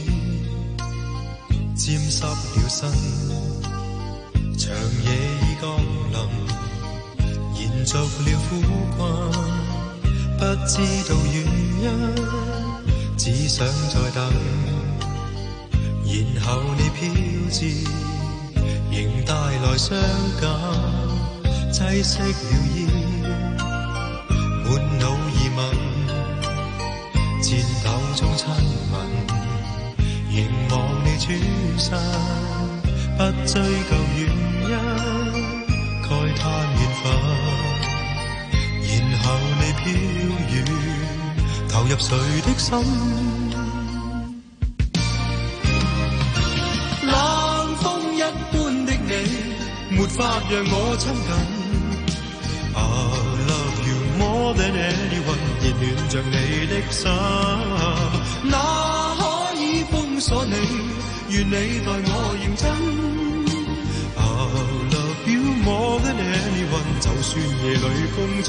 沾濕了身，長夜已降臨，延續了苦困，不知道原因。只想再等，然後你飄至，仍帶來傷感，擠熄了煙，滿腦疑問，顫抖中親吻，凝望你轉身，不追究原因，慨嘆緣分，然後你飄遠。投入誰的心？ 法讓我親近。I love you more than anyone， 熱戀着你的心，哪可以封鎖你？願你待我認真。I love you more than anyone， 就算夜裏風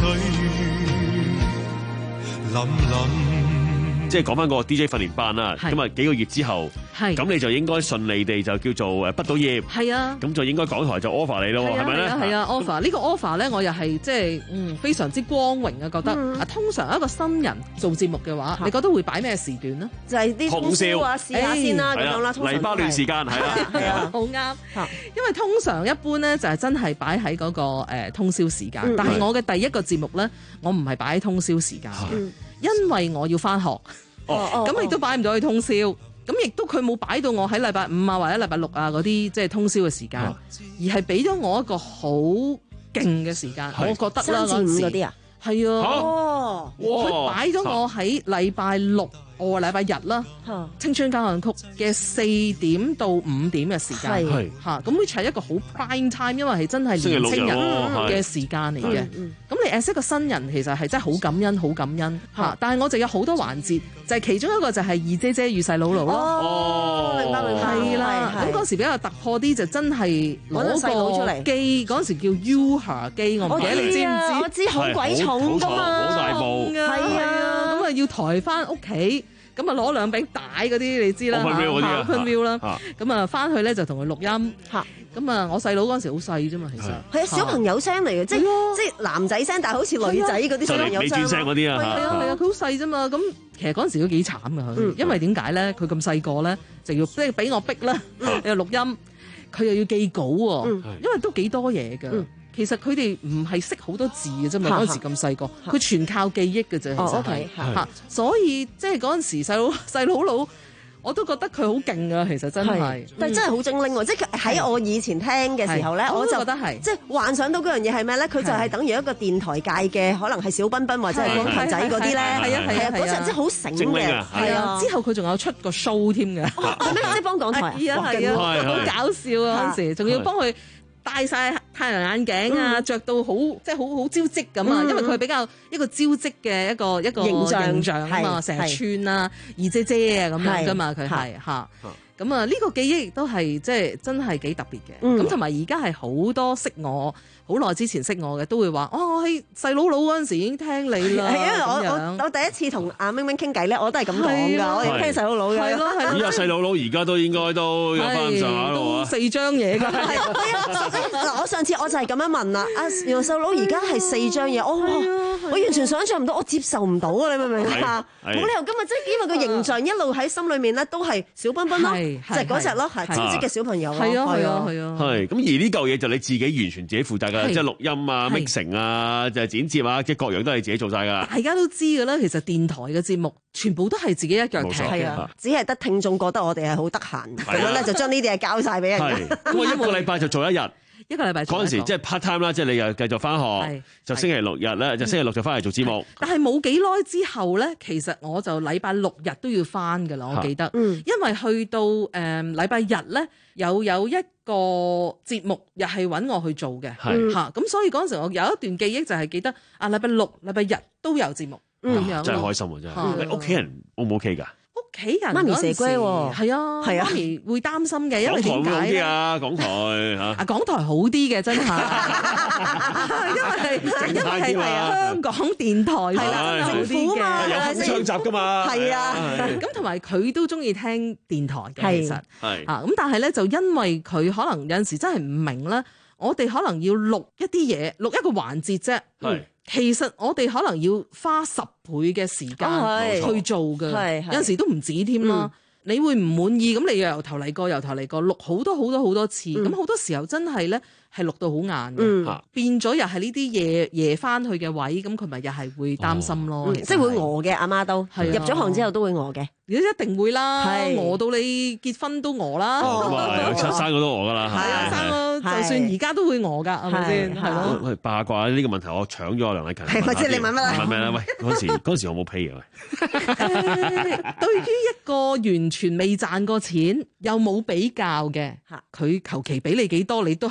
吹凜凜。 即係講翻個 D J 訓練班啦，咁啊幾個月之後，咁你就應該順利地就叫做誒畢到業， 係啊， 咁就應該港台就 offer 你咯，係咪咧？ 係啊 offer 呢個 offer 咧，我又係即係嗯非常之光榮啊，覺得啊，通常一個新人做節目嘅話，你覺得會擺咩時段呢？ 就係啲通宵啊，試下先啦，咁樣啦， 黎巴嫩時間係啦， 係啊，好啱，因為通常一般咧就係真係擺喺嗰個誒通宵時間，但係我嘅第一個節目咧，我唔係擺喺通宵時間嘅。因為我要翻學，咁亦都擺唔到去通宵，咁亦都佢冇擺到我喺禮拜五啊或者禮拜六啊嗰啲即係通宵嘅時間，而係俾咗我一個好勁嘅時間，我覺得啦三至五嗰啲啊， 係啊，佢擺咗我喺禮拜六。我禮拜日啦，青春交響曲嘅四點到五點嘅時間，係嚇，咁 which 係一個好 prime time，因為係真係年青人嘅時間嚟嘅。咁你 as 一個新人，其實係真係好感恩，好感恩嚇。但係我就有好多環節，就係其中一個就係二姐姐與細佬佬咯。 哦，明白明白。 係啦，咁嗰時比較突破啲，就真係攞個機，嗰陣時叫 U-Her 機，我唔記得你知唔知？ 我知好鬼重㗎嘛， 好大部， 係啊，咁啊要抬翻屋企。咁啊攞兩餅帶嗰啲你知啦，Open View 啦，咁啊翻去咧就同佢錄音，咁啊我細佬嗰陣時好細啫嘛，其實係啊小朋友聲嚟嘅，即係即係男仔聲，但係好似女仔嗰啲小朋友聲嗰啲啊， 係啊係啊，佢好細啫嘛，咁其實嗰陣時都幾慘㗎，因為點解咧？佢咁細個咧，就要即係俾我逼啦，又錄音，佢又要記稿喎，因為都幾多嘢㗎。其實佢哋唔係識好多字嘅啫嘛，嗰陣時咁細個，佢全靠記憶嘅啫，其實係嚇，所以即係嗰陣時細佬細佬佬，我都覺得佢好勁啊！其實真係， 但係真係好精靈喎！即係喺我以前聽嘅時候咧，我就覺得係即係幻想到嗰樣嘢係咩咧？佢就係等於一個電台界嘅，可能係小彬彬或者係光頭仔嗰啲咧，係啊係啊，嗰陣即係好醒嘅，係啊！ 之後佢仲有出個 show 添嘅， 係咩？即係幫港台啊， 係啊，好搞笑啊！嗰陣時仲要幫佢。戴晒太陽眼鏡啊，着到好即係好好招積咁啊，因為佢係比較一個招積嘅一個一個形象啊嘛，成日串啊二姐姐啊咁樣噶嘛，佢係嚇。咁啊呢個記憶亦都係即係真係幾特別嘅。咁同埋而家係好多識我好耐之前識我嘅都會話，哦，我喺細佬佬嗰陣時已經聽你啦。係因為我我我第一次同阿明明傾偈咧，我都係咁講㗎，我哋聽細佬佬嘅。係咯係咯。 依家細佬佬而家都應該都有翻咁上下咯喎。 四張嘢㗎。係啊。嗱，我上次我就係咁樣問啦，阿原來細佬而家係四張嘢，我我完全想象唔到，我接受唔到啊！你明唔明啊？冇理由今日即係因為個形象一路喺心裏面咧，都係小彬彬咯，就係嗰隻咯，係招積嘅小朋友咯。 係啊係啊係啊。 係咁而呢嚿嘢就你自己完全自己負責㗎，即係錄音啊、mixing 啊、就係剪接啊，即係各樣都係自己做晒㗎。 大家都知㗎啦，其實電台嘅節目全部都係自己一腳踢，係啊，只係得聽眾覺得我哋係好得閒，咁樣咧就將呢啲嘢交晒俾人。 咁我一個禮拜就做一日。 一個禮拜嗰陣時即係 part time 啦，即係你又繼續翻學，就星期六日咧，就星期六就翻嚟做節目。 但係冇幾耐之後咧，其實我就禮拜六日都要翻㗎啦，我記得。嗯，因為去到誒禮拜日咧，有有一個節目又係揾我去做嘅，嚇咁所以嗰陣時我有一段記憶就係記得啊，禮拜六、禮拜日都有節目咁樣。 真係開心啊！真係，你屋企人 O 唔 OK 㗎？ 屋企人媽咪蛇龜喎， 係啊，係啊，媽咪會擔心嘅，因為點解咧？ 啊，港台嚇啊，港台好啲嘅真係，因為因為係香港電台係啦，政府嘛， 有風槍集㗎嘛， 係啊，咁同埋佢都中意聽電台嘅，其實係啊，咁但係咧就因為佢可能有陣時真係唔明啦，我哋可能要錄一啲嘢，錄一個環節啫。係。其實我哋可能要花十倍嘅時間去做嘅，有陣時都唔止添啦。你會唔滿意咁，你又由頭嚟過，由頭嚟過，錄好多好多好多次，咁好多時候真係咧係錄到好晏嘅，變咗又係呢啲夜夜翻去嘅位，咁佢咪又係會擔心咯， 即係會餓嘅。阿媽都入咗行之後都會餓嘅。 你一定會啦，餓到你結婚都餓啦， 生個都餓噶啦， 係啊，生個就算而家都會餓噶，係咪先？係咯。 喂，八卦呢個問題，我搶咗阿梁禮勤。 係咪即係你問乜啊？ 問咩咧？喂，嗰時嗰時我冇 pay 嘅。 對於一個完全未賺過錢又冇比較嘅，佢求其俾你幾多，你都係覺得好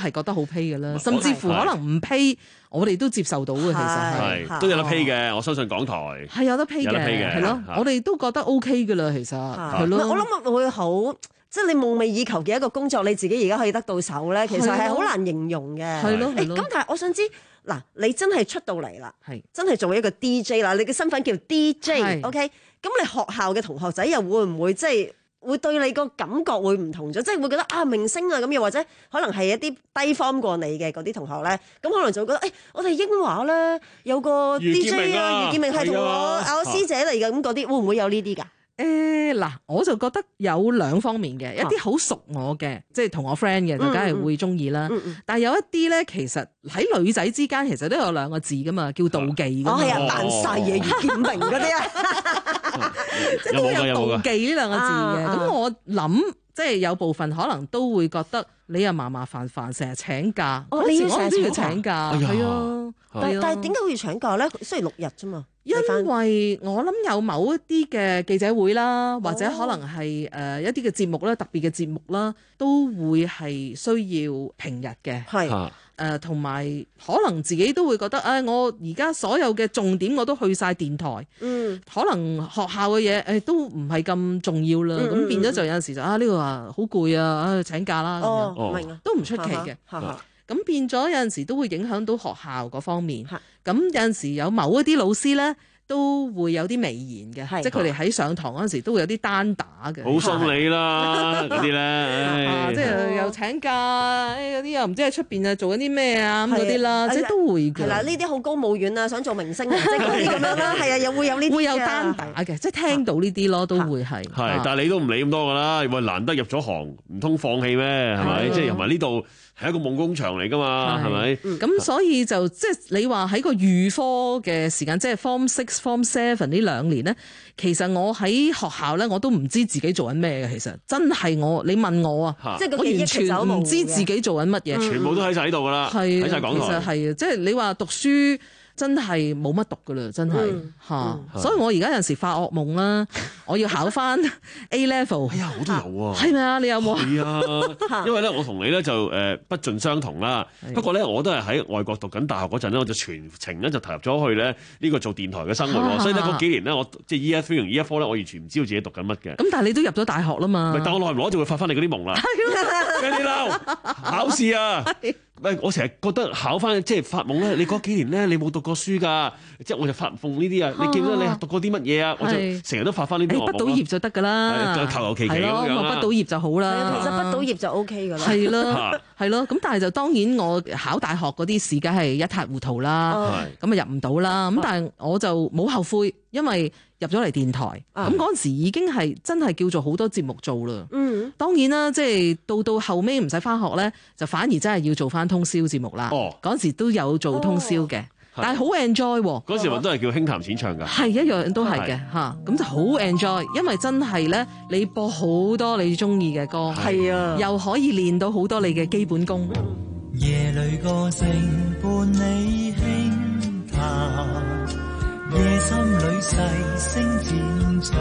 pay 嘅啦，甚至乎可能唔 pay，我哋都接受到嘅。其實係都有得 pay 嘅，我相信港台係有得 pay 嘅，係咯，我哋都覺得 OK 嘅啦。其實係咯， 我諗會好。即係你夢寐以求嘅一個工作，你自己而家可以得到手咧，其實係好難形容嘅。 係咯， 誒咁，但係我想知嗱，你真係出到嚟啦，係真係做一個 D J 啦，你嘅身份叫 D J，OK？咁你學校嘅同學仔又會唔會即係會對你個感覺會唔同咗？即係會覺得啊明星啊咁，又或者可能係一啲低 form 過你嘅嗰啲同學咧，咁可能就會覺得誒，我哋英華咧有個 D J 啊，余建明係同我啊師姐嚟嘅，咁嗰啲會唔會有呢啲㗎？ 誒嗱、欸，我就覺得有兩方面嘅，一啲好熟我嘅，即係同我 friend 嘅，就梗係會中意啦。嗯嗯、但係有一啲咧，其實喺女仔之間，其實都有兩個字噶嘛，叫妒忌噶嘛。哦，係啊，扮晒嘢，余建明嗰啲啊，即係都有妒忌呢兩個字嘅。咁、啊、我諗，即係有部分可能都會覺得你又麻麻煩煩，成日請假。 哦，你要成日都要請假，係啊。 但但係點解會要請假咧？雖然六日啫嘛。 因為我諗有某一啲嘅記者會啦，或者可能係誒一啲嘅節目啦，特別嘅節目啦，都會係需要平日嘅。係誒同埋可能自己都會覺得，誒、哎、我而家所有嘅重點我都去晒電台。嗯，可能學校嘅嘢誒都唔係咁重要啦。咁、嗯、變咗就有陣時就啊呢、呢個啊好攰啊，啊請假啦咁樣。哦，明啊，都唔出奇嘅。咁變咗有陣時都會影響到學校嗰方面。咁有陣時有某一啲老師咧都會有啲微言嘅，即係佢哋喺上堂嗰陣時都會有啲單打嘅。 好心理啦，嗰啲咧， 即係又請假，嗰啲又唔知喺出邊啊做緊啲咩啊咁嗰啲啦，即係都會嘅。 係啦，呢啲好高騖遠啊，想做明星啊，即係嗰啲咁樣啦。係啊，又會有呢啲。 會有單打嘅，即係聽到呢啲咯，都會係。 係，但係你都唔理咁多㗎啦，喂，難得入咗行，唔通放棄咩？係咪？即係同埋呢度係一個夢工場嚟㗎嘛，係咪？ 咁所以就即係你話喺個預科嘅時間，即係 Form Six、Form Seven 呢兩年咧，其實我喺學校咧，我都唔知自己做緊咩嘅。其實真係我，你問我啊， 即係我完全唔知自己做緊乜嘢， 全部都喺晒呢度㗎啦，喺晒港台。 其實係啊，即係你話讀書。真係冇乜讀噶啦，真係嚇，嗯嗯、所以我而家有陣時發噩夢啦，我要考翻 A level。 哎呀，我都有啊， 係咪啊？你有冇？ 係啊，因為咧，我同你咧就誒不盡相同啦。的不過咧，我都係喺外國讀緊大學嗰陣咧，我就全程咧就投入咗去咧呢個做電台嘅生活。啊、所以呢，嗰幾年咧，我即係 E S three 同 E F four 咧，我完全唔知道自己讀緊乜嘅。 咁但係你都入咗大學啦嘛？ 但我耐唔耐就會發翻你嗰啲夢啦。跟住啦，考試啊！喂，我成日覺得考翻即係發夢咧，你嗰幾年咧，你冇讀過書㗎，即係我就發夢呢啲啊！你記得你讀過啲乜嘢啊？我就成日都發翻呢啲。 畢到業就得㗎啦， 求求其其咁樣啦。 畢到業就好啦。 其實畢到業就 O K 㗎啦。 係咯，係咯。咁但係就當然我考大學嗰啲試梗係一塌糊塗啦，咁啊入唔到啦。咁但係我就冇後悔，因為入咗嚟電台，咁嗰陣時已經係真係叫做好多節目做啦。嗯，當然啦，即係到到後尾唔使翻學咧，就反而真係要做翻通宵節目啦。哦，嗰陣時都有做通宵嘅，但係好 enjoy。嗰時咪都係叫輕談淺唱㗎。 係一樣都係嘅嚇，咁就好 enjoy，因為真係咧，你播好多你中意嘅歌，係啊，又可以練到好多你嘅基本功。 夜裏歌聲伴你輕談。夜心裏細聲淺唱，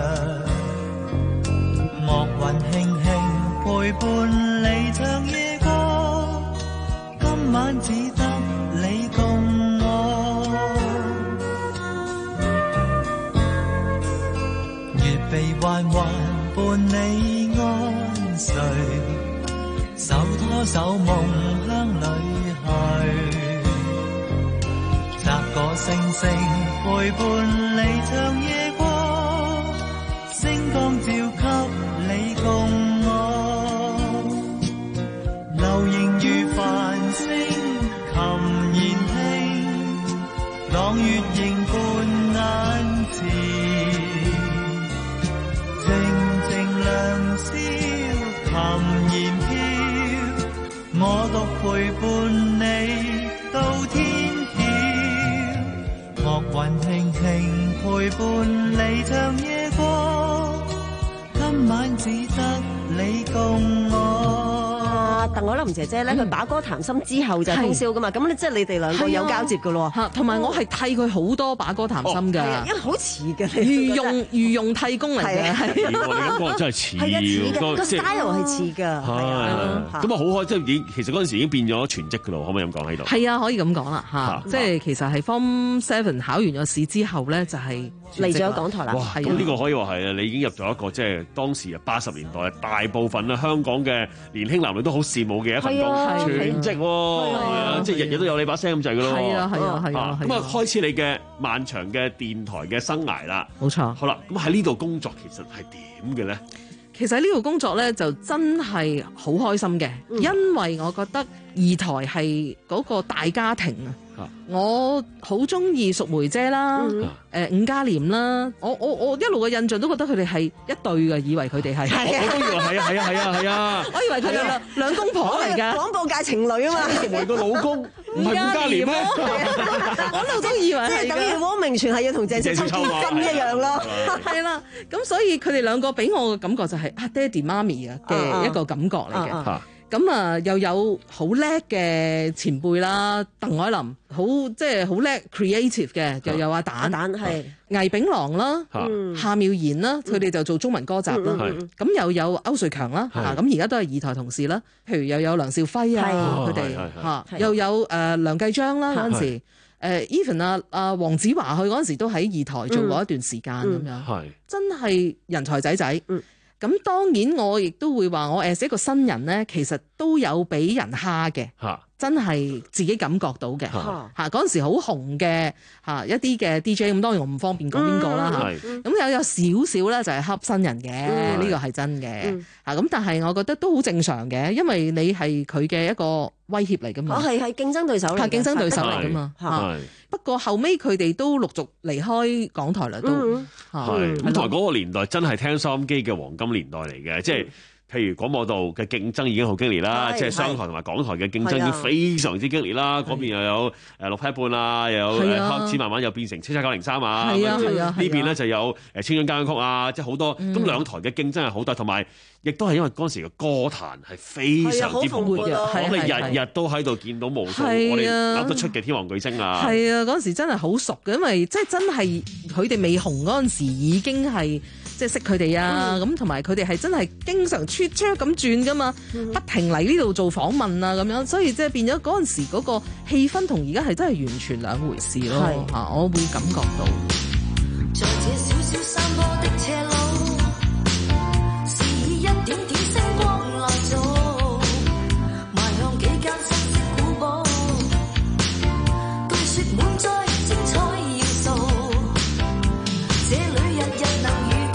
樂韻輕輕陪伴你唱夜歌，今晚只得你共我，月臂彎彎伴你安睡，手拖手夢鄉裏去，摘個星星陪伴你唱夜歌，星光照給你共我，流螢如繁星琴弦聽，朗月映伴眼前，靜靜良宵琴弦飄，我獨陪伴你到天樂韻輕輕陪伴你唱夜歌，今晚只得你共我。 阿鄧凱琳姐姐咧，佢把歌談心之後就通宵噶嘛，咁你即係你哋兩個有交接噶咯喎。 同埋我係替佢好多把歌談心㗎， 因為好似嘅， 御用御用替工嚟嘅，係你感覺真係似嘅，個 style 係似㗎。係啊， 咁啊好開，即係已經其實嗰陣時已經變咗全職㗎咯，可唔可以咁講喺度？ 係啊，可以咁講啦嚇，即係其實係 Form Seven 考完咗試之後咧，就係嚟咗港台啦。 哇！咁呢個可以話係啊，你已經入咗一個即係當時啊八十年代大部分啊香港嘅年輕男女都好羨慕嘅一份工，全職喎，即係日日都有你把聲咁滯㗎咯。 係啊係啊係啊！ 咁啊開始你嘅漫長嘅電台嘅生涯啦。 冇錯。 好啦，咁喺呢度工作其實係點嘅咧？ 其實呢度工作咧就真係好開心嘅，嗯、因為我覺得二台係嗰個大家庭啊。我好中意淑梅姐啦，誒、嗯、伍嘉廉啦，我我我一路嘅印象都覺得佢哋係一對嘅，以為佢哋係， 我都以為係啊係啊係啊係啊， 我以為佢哋兩兩公婆嚟㗎， 廣播界情侶啊嘛， 淑梅個老公唔係伍嘉廉咩？ 我一路都以為係， 即係等於汪明荃係要同鄭少秋結婚一樣咯， 係啦，咁所以佢哋兩個俾我嘅感覺就係啊爹哋媽咪啊嘅一個感覺嚟嘅。啊啊咁啊，又有好叻嘅前輩啦，鄧凱琳好即係好叻 creative 嘅，又有阿蛋， 蛋係魏炳郎啦，夏妙賢啦，佢哋就做中文歌集啦。咁又有歐瑞強啦，咁而家都係二台同事啦。譬如又有梁兆輝啊，佢哋嚇，又有誒梁繼章啦嗰陣時，誒 even 啊啊黃子華佢嗰陣時都喺二台做過一段時間咁樣，真係人才仔仔。咁當然我亦都會話我誒一個新人咧，其實都有俾人蝦嘅，真係自己感覺到嘅嚇。嗰陣時好紅嘅嚇一啲嘅 D J，咁當然我唔方便講邊個啦嚇。咁有有少少咧就係恰新人嘅，呢個係真嘅嚇。咁但係我覺得都好正常嘅，因為你係佢嘅一個威脅嚟㗎嘛。 我係係競爭對手嚟， 係競爭對手嚟㗎嘛嚇。不過後尾佢哋都陸續離開港台啦，都係咁。同埋嗰個年代真係聽收音機嘅黃金年代嚟嘅，即係。譬如廣播道嘅競爭已經好激烈啦，即係商台同埋港台嘅競爭已經非常之激烈啦。嗰邊又有誒六 pat 半啊，又有開始慢慢又變成七七九零三啊。呢邊咧就有誒青春交響曲啊，即係好多。咁兩台嘅競爭係好大，同埋亦都係因為嗰陣時嘅歌壇係非常之蓬勃，我哋日日都喺度見到無數我哋諗得出嘅天王巨星啊。 係啊，嗰陣時真係好熟嘅，因為即係真係佢哋未紅嗰陣時已經係。即係識佢哋啊，咁同埋佢哋係真係經常出出咁轉噶嘛，嗯、不停嚟呢度做訪問啊咁樣，所以即係變咗嗰陣時嗰個氣氛同而家係真係完全兩回事咯嚇，是我會感覺到。在這小小山坡的斜路，是以一點點星光來做，邁向幾間新式古堡，據說滿載精彩要素，這裏日日能遇。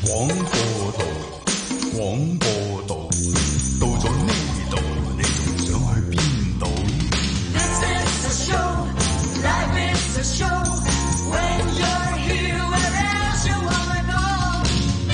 廣播道，廣播道，到咗呢度，你仲想去邊度？This is a show, life is a show. When you're here, where else you wanna go?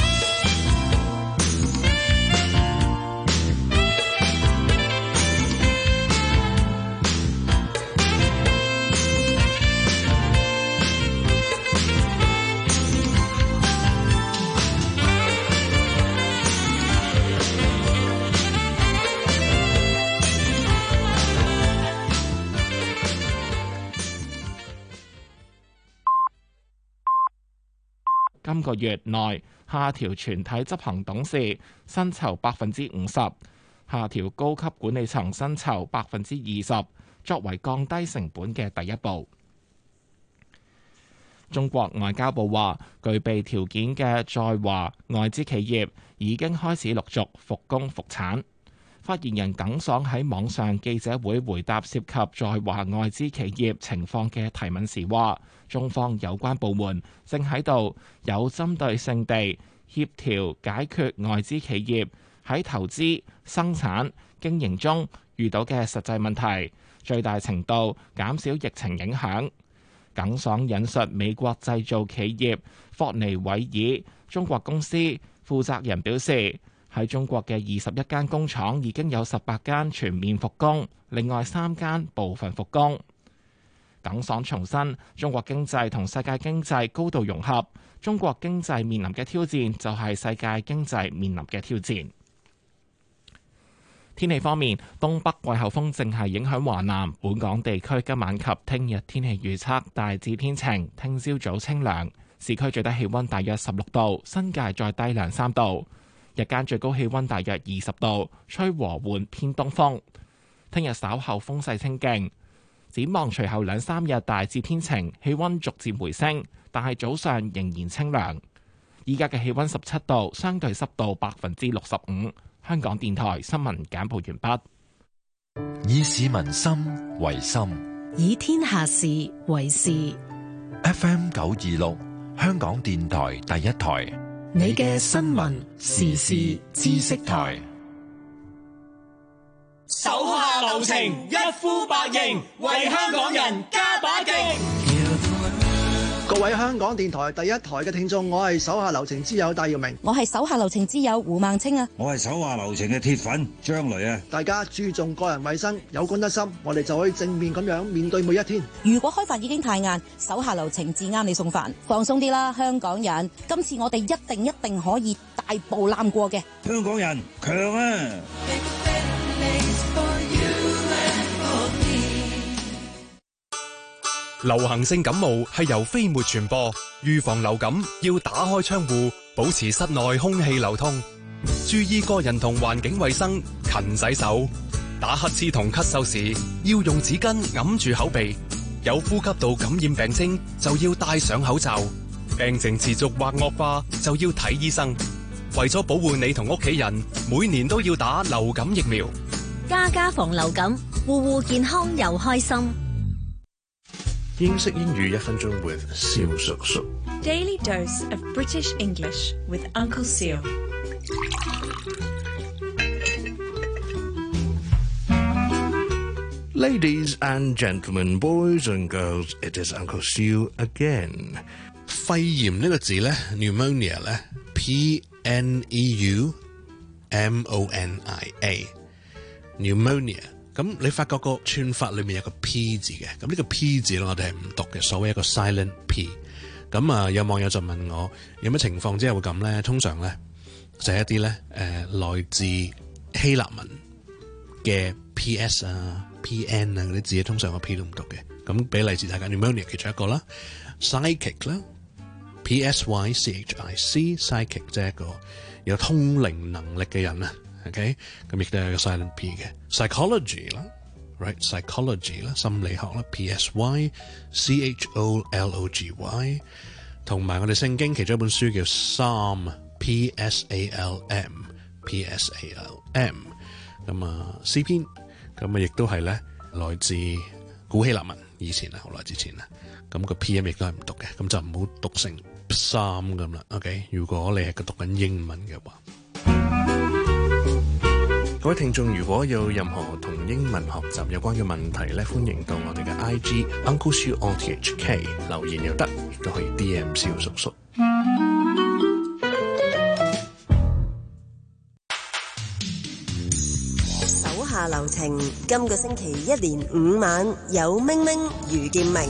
今個月內下調全體執行董事薪酬百分之五十，下調高級管理層薪酬百分之二十，作為降低成本嘅第一步。中國外交部話，具備條件嘅在華外資企業已經開始陸續復工復產。發言人耿爽喺網上記者會回答涉及在華外資企業情況嘅提問時話，中方有關部門正喺度有針對性地協調解決外資企業喺投資、生產、經營中遇到嘅實際問題，最大程度減少疫情影響。耿爽引述美國製造企業霍尼韋爾中國公司負責人表示，喺中國嘅二十一間工廠已經有十八間全面復工，另外三間部分復工。耿爽重申，中國經濟同世界經濟高度融合，中國經濟面臨嘅挑戰就係世界經濟面臨嘅挑戰。天氣方面，東北季候風正係影響華南，本港地區今晚及聽日天氣預測大致天晴，聽朝早清涼，市區最低氣溫大約十六度，新界再低兩三度。日間最高氣溫大約二十度，吹和緩偏東風。聽日稍後風勢清勁，展望隨後兩三日大致天晴，氣溫逐漸回升，但係早上仍然清涼。依家嘅氣溫十七度，相對濕度百分之六十五。香港電台新聞簡報完畢。以市民心為心， 以天下事為事。 F M 九二六，香港電台第一台。 你嘅新聞時事知識台， 手下留情，一呼百應，為香港人加把勁。 各位香港電台第一台嘅聽眾，我係手下留情之友戴耀明， 我係手下留情之友胡孟青啊， 我係手下留情嘅鐵粉張雷啊。 大家注重個人衛生，有公德心，我哋就可以正面咁樣面對每一天。 如果開飯已經太晏，手下留情至啱你送飯，放鬆啲啦，香港人，今次我哋一定一定可以大步攬過嘅。 香港人強啊！ 流行性感冒係由飛沫傳播，預防流感要打開窗戶，保持室內空氣流通，注意個人同環境衛生，勤洗手。打乞嗤同咳嗽時要用紙巾揞住口鼻，有呼吸道感染病徵就要戴上口罩，病情持續或惡化就要睇醫生。為咗保護你同屋企人，每年都要打流感疫苗。 家家防流感，戶戶健康又開心。 英式英語一分鐘 with 蕭叔叔。 Daily dose of British English with Uncle Seal。 Ladies and gentlemen, boys and girls, it is Uncle Seal again。 肺炎呢個字咧 pneumonia 咧 P N E U M O N I A pneumonia。咁你發覺個串法裏面有個 P 字嘅，咁呢個 P 字咧我哋係唔讀嘅，所謂一個 silent P。咁啊有網友就問我有咩情況之下會咁咧？通常咧就係一啲咧誒來自希臘文嘅 P S 啊 P N 啊嗰啲字，通常個 P 都唔讀嘅。咁俾例子大家 pneumonia 其中一個啦 ，psychic 啦 P S Y C H I C psychic 即係一個有通靈能力嘅人啊。OK， 咁亦都有個 silent P 嘅 psychology 啦 ，right psychology 啦，心理學啦 ，P S Y C H O L O G Y， 同埋我哋聖經其中一本書叫 Psalm，P S A L M，P S A L M， 咁啊詩篇，咁啊亦都係咧來自古希臘文，以前啊好耐之前啦，咁個 P M 亦都係唔讀嘅，咁就唔好讀成三咁啦。OK， 如果你係讀緊英文嘅話。各位聽眾，如果有任何同英文學習有關嘅問題咧，歡迎到我哋嘅 I G Uncle Siu O T H K 留言又得，亦都可以 D M 蕭叔叔。 手下留情，今個星期一連五晚有明明余劍明。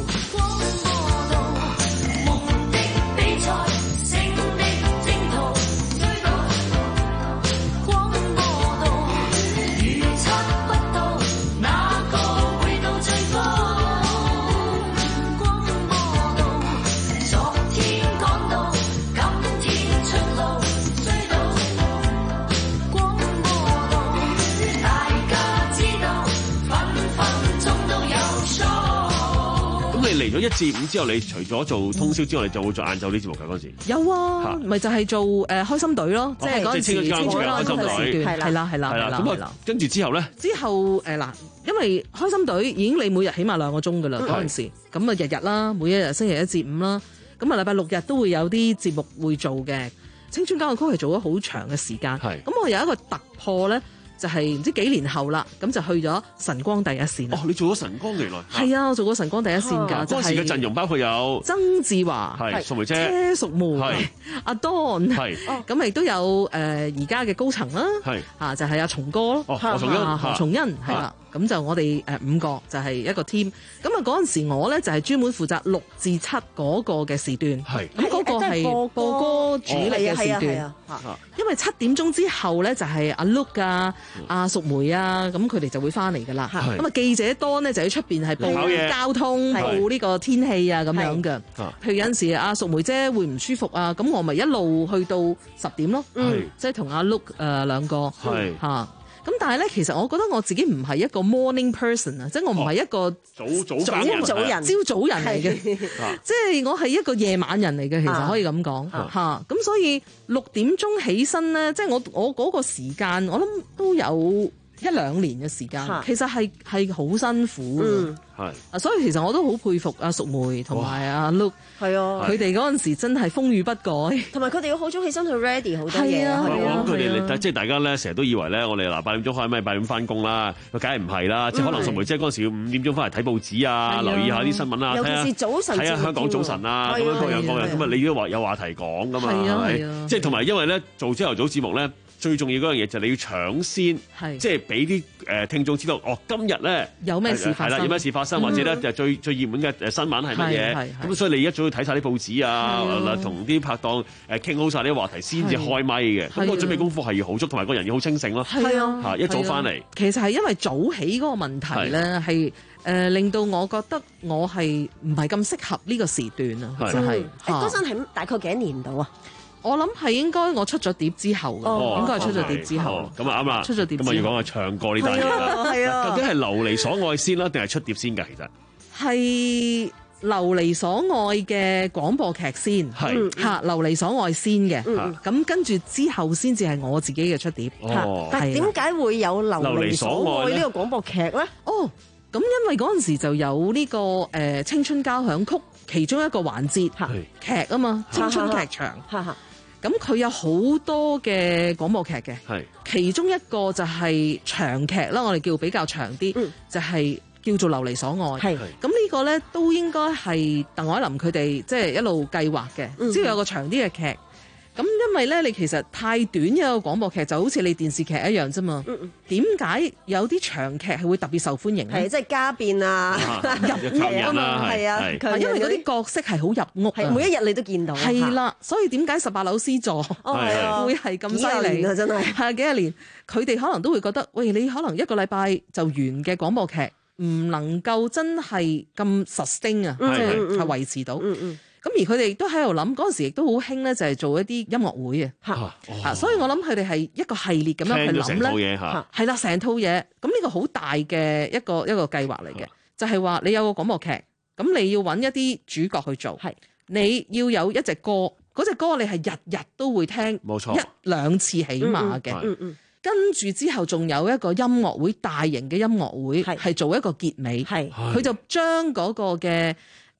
嚟咗一至五之後，你除咗做通宵之外，你就會做晏晝啲節目㗎嗰陣時。 有啊，咪就係做誒開心隊咯，即係嗰陣時青春開心隊，係啦係啦係啦係啦。 跟住之後咧， 之後誒嗱，因為開心隊已經你每日起碼兩個鐘㗎啦嗰陣時，咁啊日日啦，每一日星期一至五啦，咁啊禮拜六日都會有啲節目會做嘅。青春交響曲係做咗好長嘅時間，咁我有一個突破咧。就係唔知幾年後啦，咁就去咗晨光第一線。 哦，你做咗晨光未來？ 係啊，我做過晨光第一線㗎。 嗰、啊、時嘅陣容包括有曾志華、 係淑梅姐、 車淑梅、阿 Don， 係咁亦都有誒而家嘅高層啦，係啊就係、是、阿松哥咯， 哦何松恩， 何松恩係啦。咁就我哋誒五個就係一個 team。咁啊嗰陣時我咧就係專門負責六至七嗰個嘅時段。係咁嗰個係播歌主力嘅時段。因為七點鐘之後咧就係阿 Luke 啊、阿淑梅啊，咁佢哋就會翻嚟㗎啦。咁啊記者多呢，就喺出邊係報交通、報呢個天氣啊咁樣嘅。譬如有陣時阿淑梅姐會唔舒服啊，咁我咪一路去到十點咯。嗯，即係同阿 Luke 誒兩個嚇。咁但係咧，其實我覺得我自己唔係一個 morning person 啊，即係我唔係一個早早早早人、朝早人嚟嘅，即係我係一個夜晚人嚟嘅，其實可以咁講嚇。咁所以六點鐘起身咧，即係我我嗰個時間，我諗都有一兩年嘅時間，其實係係好辛苦嘅。係啊，所以其實我都好佩服阿淑梅同埋阿 Luke， 係啊，佢哋嗰陣時真係風雨不改，同埋佢哋要好早起身去 ready 好多嘢。啊， 我諗佢哋即係大家咧，成日都以為咧，我哋嗱八點鐘開咪八點翻工啦，佢梗係唔係啦，即係可能淑梅姐嗰陣時要五點鐘翻嚟睇報紙啊，留意下啲新聞啊， 尤其是早晨， 睇下香港早晨啊，咁樣各樣各樣，咁啊你都話有話題講噶嘛，係咪？即係同埋因為咧做朝頭早節目咧。最重要嗰樣嘢就係你要搶先，即係俾啲誒聽眾知道，哦，今日咧有咩事發生，係啦， 有咩事發生，嗯、或者咧就最最熱門嘅誒新聞係乜嘢？咁所以你一早要睇晒啲報紙啊，同啲拍檔誒傾好晒啲話題先至開咪嘅。咁個準備功夫係要好足，同埋個人要好清醒咯。係啊，嚇一早翻嚟。 其實係因為早起嗰個問題咧，係誒令到我覺得我係唔係咁適合呢個時段啊，就係嗰陣係大概幾多年度啊？ 我諗係應該我出咗碟之後嘅， 哦、 應該係出咗碟之後。 咁啊啱啦， 出咗碟之後。 咁啊要講下唱歌呢單嘢啦。 係啊， 究竟係流離所愛先啦，定係出碟先㗎？其實係流離所愛嘅廣播劇先，係嚇流離所愛先嘅。咁跟住之後先至係我自己嘅出碟。 哦， 但係點解會有流離所愛呢個廣播劇咧？ 哦，咁因為嗰陣時就有呢個誒青春交響曲其中一個環節劇啊嘛，青春劇場。咁佢有好多嘅廣播劇嘅，其中一個就係長劇啦，我哋叫比較長啲，嗯、就係叫做流離所愛。咁呢個咧都應該係鄧藹霖佢哋即係一路計劃嘅，嗯、只要有個長啲嘅劇。咁因為咧，你其實太短嘅一個廣播劇就好似你電視劇一樣啫嘛。點解、嗯、有啲長劇係會特別受歡迎咧？ 係即係家變啊，入屋啊嘛，係啊， 因為嗰啲角色係好入屋， 係每一日你都見到。 係啦，所以點解十八樓 C 座會係咁犀利啊？真係係啊，幾廿年，佢哋可能都會覺得，喂，你可能一個禮拜就完嘅廣播劇，唔能夠真係咁 sustain 啊，即係係維持到。嗯嗯咁而佢哋亦都喺度諗，嗰陣時亦都好興咧，就係做一啲音樂會嘅嚇，嚇，所以我諗佢哋係一個系列咁樣去諗咧，係啦，成套嘢。咁呢個好大嘅一個一個計劃嚟嘅，就係話你有個廣播劇，咁你要揾一啲主角去做，係你要有一隻歌，嗰隻歌你係日日都會聽，冇錯，一兩次起碼嘅，嗯嗯，跟住之後仲有一個音樂會，大型嘅音樂會係做一個結尾，係佢就將嗰個嘅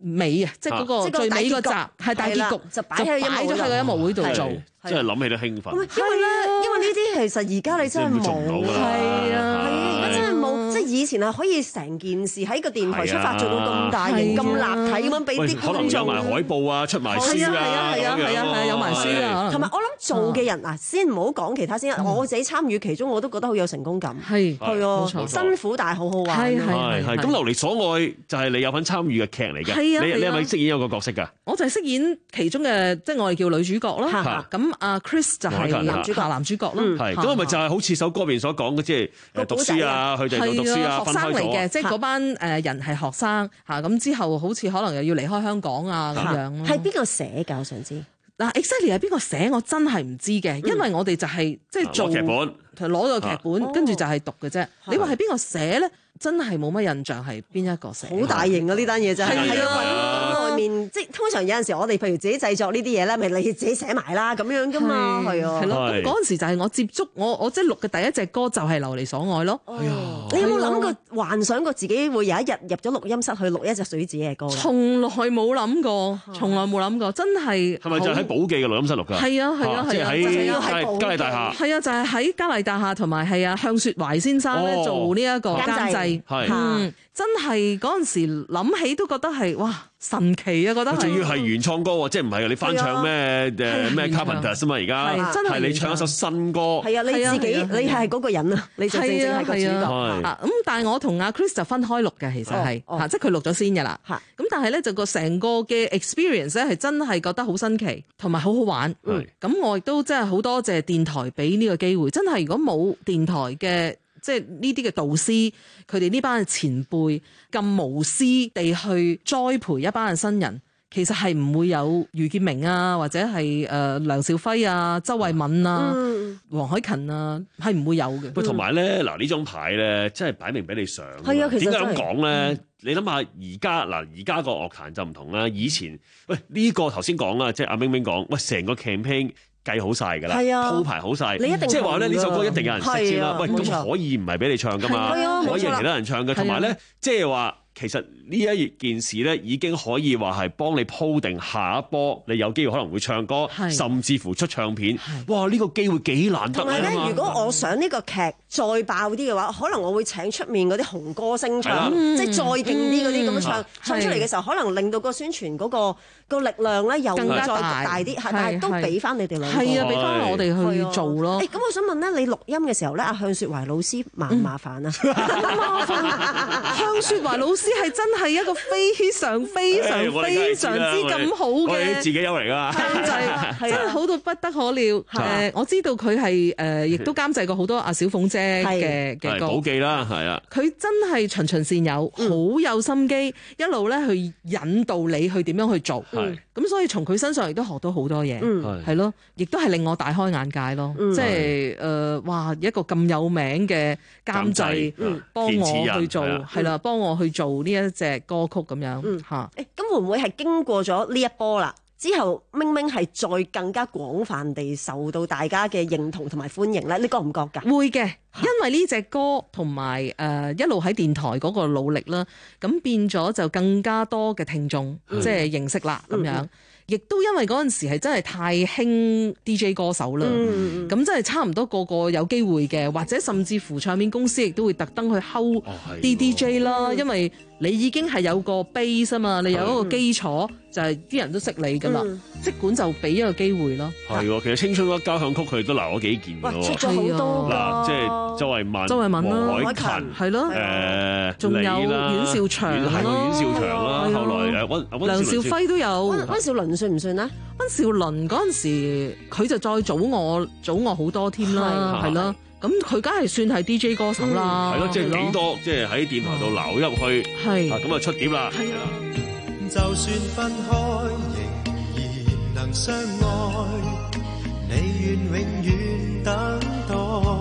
尾啊，即係嗰個最尾嗰集係大結局， 就擺喺擺咗喺個音樂會度做。 真係諗起都興奮。 因為咧，因為呢啲其實而家你真係冇，係啊，而家真係冇。即係以前係可以成件事喺個電台出發做到咁大型、咁立體咁樣俾啲觀眾。 可能有埋海報啊，出埋書啊， 係啊係啊係啊係啊，有埋書啊。 同埋我諗做嘅人啊，先唔好講其他先，我自己參與其中，我都覺得好有成功感。係係啊，辛苦但係好好玩。 係係係。咁流離所愛就係你有份參與嘅劇嚟嘅。係啊，你你係咪飾演有個角色㗎？ 我就係飾演其中嘅，即係我哋叫女主角啦。咁阿 Chris 就係男主角，男主角咯。 係咁，咪就係好似首歌入邊所講嘅，即係讀書啊，佢哋做讀書啊， 學生嚟嘅，即係嗰班誒人係學生嚇，咁之後好似可能又要離開香港啊咁樣。 係邊個寫㗎？我想知。 嗱 exactly 係邊個寫？我真係唔知嘅，因為我哋就係即係做劇本， 攞個劇本，跟住就係讀嘅啫。你話係邊個寫咧？真係冇乜印象係邊一個寫。 好大型啊！呢單嘢真係係啊，外面即係通常有陣時我哋譬如自己製作呢啲嘢咧，咪你自己寫埋啦咁樣噶嘛，係啊，係咯。咁嗰陣時就係我接觸我我即係錄嘅第一隻歌就係流離所愛咯。 你有冇諗過幻想過自己會有一日入咗錄音室去錄一隻屬於自己嘅歌？ 從來冇諗過，從來冇諗過，真係。 係咪就喺寶記嘅錄音室錄㗎？ 係啊係啊係啊， 即係喺嘉麗大廈。 係啊，就係喺嘉麗大廈同埋係啊向雪懷先生咧做呢一個監製。係，嗯，真係嗰陣時諗起都覺得係哇神奇啊！覺得係。 仲要係原創歌喎，即係唔係你翻唱咩誒咩 Carpenters 啊嘛？而家係你唱一首新歌。係啊， 你自己你係嗰個人啊，你就正正係個主角。 啊，咁但係我同阿 Chris 就分開錄嘅，其實係嚇，即係佢錄咗先㗎啦。嚇，咁但係咧就個成個嘅 experience 咧係真係覺得好新奇，同埋好好玩。嗯，咁我亦都真係好多謝電台俾呢個機會。真係如果冇電台嘅。即係呢啲嘅導師，佢哋呢班嘅前輩咁無私地去栽培一班嘅新人，其實係唔會有余建明啊，或者係誒、呃、梁兆輝啊、周慧敏啊、黃、嗯、凱芹啊，係唔會有嘅。 喂、嗯，同埋咧，嗱呢張牌咧，真係擺明俾你上。 係啊，其實點解咁講咧？嗯、你諗下，而家嗱，而家個樂壇就唔同啦。以前喂呢、呢個頭先講啦，即係阿明明講，喂成個 campaign。計好晒㗎啦，鋪排好晒，即係話咧呢首歌一定有人識先啦。喂，咁可以唔係俾你唱㗎嘛？可以其他人唱嘅，同埋咧，即係話其實呢一件事咧已經可以話係幫你鋪定下一波，你有機會可能會唱歌，甚至乎出唱片。哇！呢個機會幾難得啊！ 同埋咧，如果我想呢個劇再爆啲嘅話，可能我會請出面嗰啲紅歌星唱，即係再勁啲嗰啲咁樣唱，唱出嚟嘅時候，可能令到個宣傳嗰個個力量咧又再大啲，係但係都俾翻你哋兩個， 係啊，俾翻我哋去做咯。 誒，咁我想問咧，你錄音嘅時候咧，阿向雪懷老師麻唔麻煩啊？麻煩，向雪懷老師係真係一個非常非常非常之咁好嘅自己有嚟㗎， 監製真係好到不得可料。誒，我知道佢係誒，亦都監製過好多阿小鳳姐嘅嘅歌， 寶記啦，係啊。 佢真係循循善誘，好有心機，一路咧去引導你去點樣去做。咁所以從佢身上亦都學到好多嘢，係咯，亦都係令我大開眼界咯。即係誒，哇！一個咁有名嘅監製幫我去做，係啦，幫我去做呢一隻歌曲咁樣嚇。 誒，咁會唔會係經過咗呢一波啦？之後明明係再更加廣泛地受到大家嘅認同同埋歡迎咧，你覺唔覺㗎？ 會嘅，因為呢隻歌同埋誒一路喺電台嗰個努力啦，咁變咗就更加多嘅聽眾即係認識啦咁樣。亦都因為嗰陣時係真係太興 D J 歌手啦，咁真係差唔多個個有機會嘅，或者甚至乎唱片公司亦都會特登去睺啲 D J 啦，哦、因為你已經係有個 base 啊嘛，你有一個基礎，就係啲人都識你噶啦，嗯、即管就俾一個機會咯。 係喎，其實青春歌交響曲佢都鬧咗幾件嘅喎， 出咗好多嗱，即係周慧敏、 周慧敏啦、 黃凱芹係咯， 誒仲有阮兆祥啦， 係阮兆祥啦，後來誒溫梁兆輝都有， 溫溫兆倫算唔算咧？ 溫兆倫嗰陣時佢就再早我早我好多添啦，係咯。咁佢梗係算係 D J 歌手啦， 係咯，即係幾多，即係喺電台度撈入去，係啊，咁啊出碟啦。係啊， 就算分開，仍然能相愛，你願永遠等待。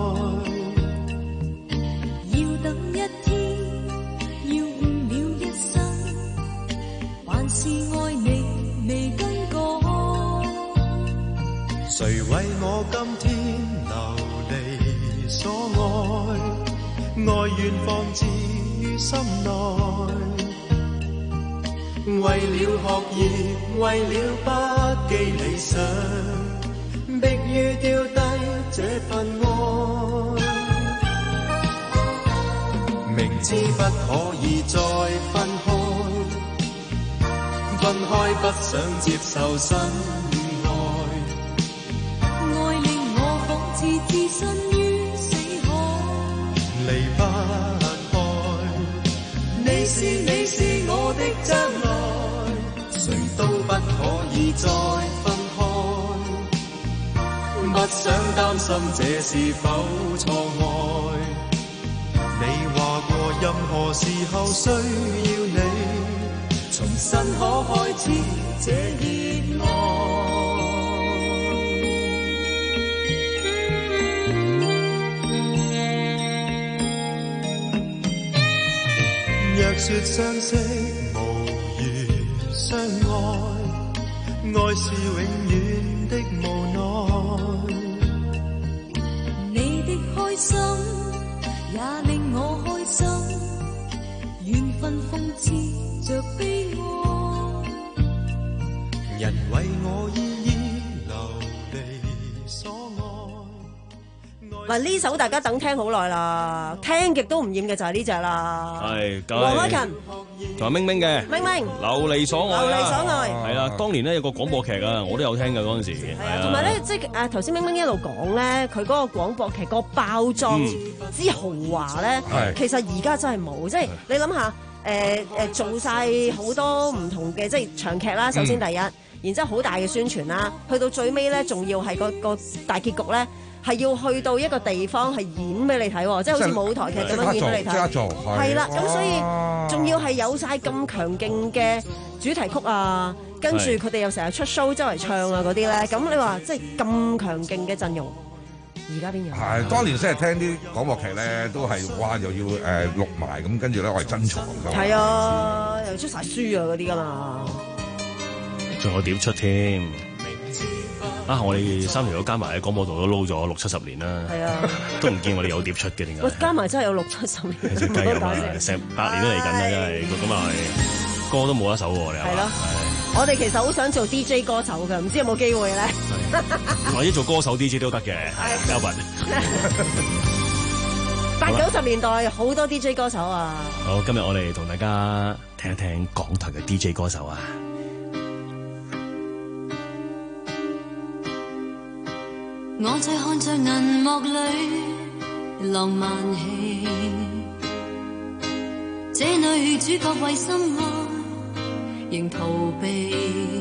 要等一天，要誤了一生，還是愛你未更改。 誰為我今天流離所愛，愛願放置於心內， 為了學業，為了不羈理想，迫於丟低這份愛。明知不可以再分開，分開不想接受新戀愛。 愛令我仿似置身於死海， 離不開。你是你是我的將來，誰都不可以再分開。不想擔心這是否錯愛。你話過任何時候需要你，重新可開始這熱愛。若說相識無如相愛，愛是永遠的無奈。 你的開心也令我開心，緣分諷刺着悲哀。 人為我依依流離所愛。 嗱，呢首大家等聽好耐啦，聽極都唔厭嘅就係呢隻啦。 係， 黃凱芹仲有明明嘅， 明明流離所愛， 流離所愛係啦。當年咧有個廣播劇啊，我都有聽嘅嗰陣時。係啊， 同埋咧，即係誒頭先明明一路講咧，佢嗰個廣播劇個包裝之豪華咧， 嗯、 其實而家真係冇。即係你諗下，誒、呃、誒做晒好多唔同嘅即係長劇啦，首先第一，嗯、然之後好大嘅宣傳啦，去到最尾咧，仲要係個個大結局咧。係要去到一個地方係演俾你睇，即係好似舞台劇咁樣演俾你睇。係啦，咁所以仲要係有晒咁強勁嘅主題曲啊，跟住佢哋又成日出 show 周圍唱啊嗰啲咧，咁你話即係咁強勁嘅陣容，而家邊有？ 係當年先係聽啲廣播劇咧，都係哇又要誒、呃、錄埋咁，跟住咧我係珍藏㗎。 係啊，又出晒書啊嗰啲㗎嘛， 仲有碟出添。啊！我哋三條友加埋喺廣播度都撈咗六七十年啦，係啊，都唔見我哋有碟出嘅，點解？ 加埋真係有六七十年， 真係有啊！成百年都嚟緊啦，真係咁啊，歌都冇一首喎，你係咯？ 我哋其實好想做 D J 歌手嘅，唔知有冇機會咧？ 或者做歌手 D J 都得嘅，交運。 八九十年代好多 D J 歌手啊！ 好，今日我哋同大家聽一聽港台嘅 D J 歌手啊！ 我在看着銀幕裏浪漫戲，這女主角為心愛仍逃避，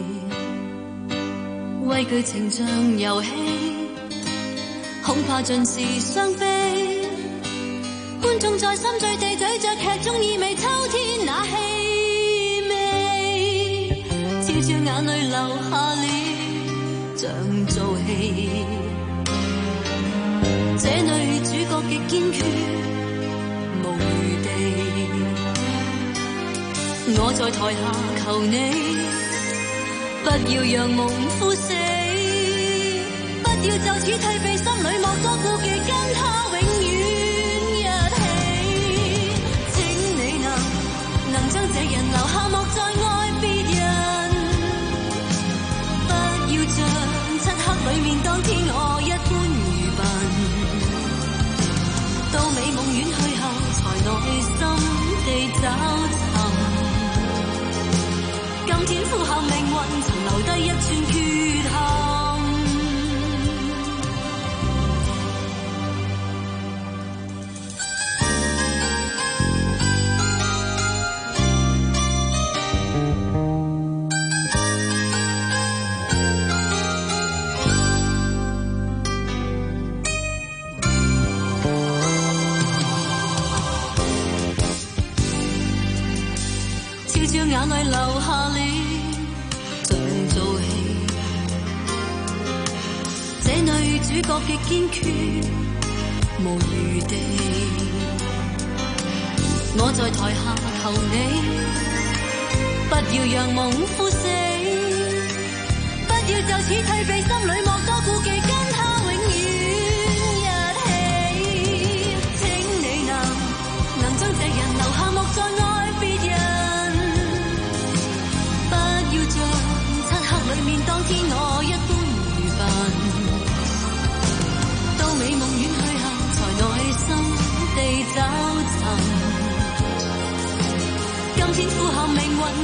畏懼情像遊戲，恐怕盡是傷悲。觀眾在心醉地咀嚼劇中意味，秋天那氣味，悄悄眼淚流下了，像做戲。這女主角極堅決，無餘地。我在台下求你，不要讓夢枯死，不要就此退避，心裏莫多顧忌，跟他永遠一起。請你能能將這人留下，莫再愛別人，不要像漆黑裏面當天我一般。到美夢遠去後，才內心地找尋。今天呼喊命運，曾留低一串缺陷。眼淚流下了，像做戲。這女主角極堅決，無餘地。我在台下求你，不要讓夢枯死，不要就此退避，心裏莫多顧忌，跟他永遠一起。請你能能將這人留下，莫再愛別人。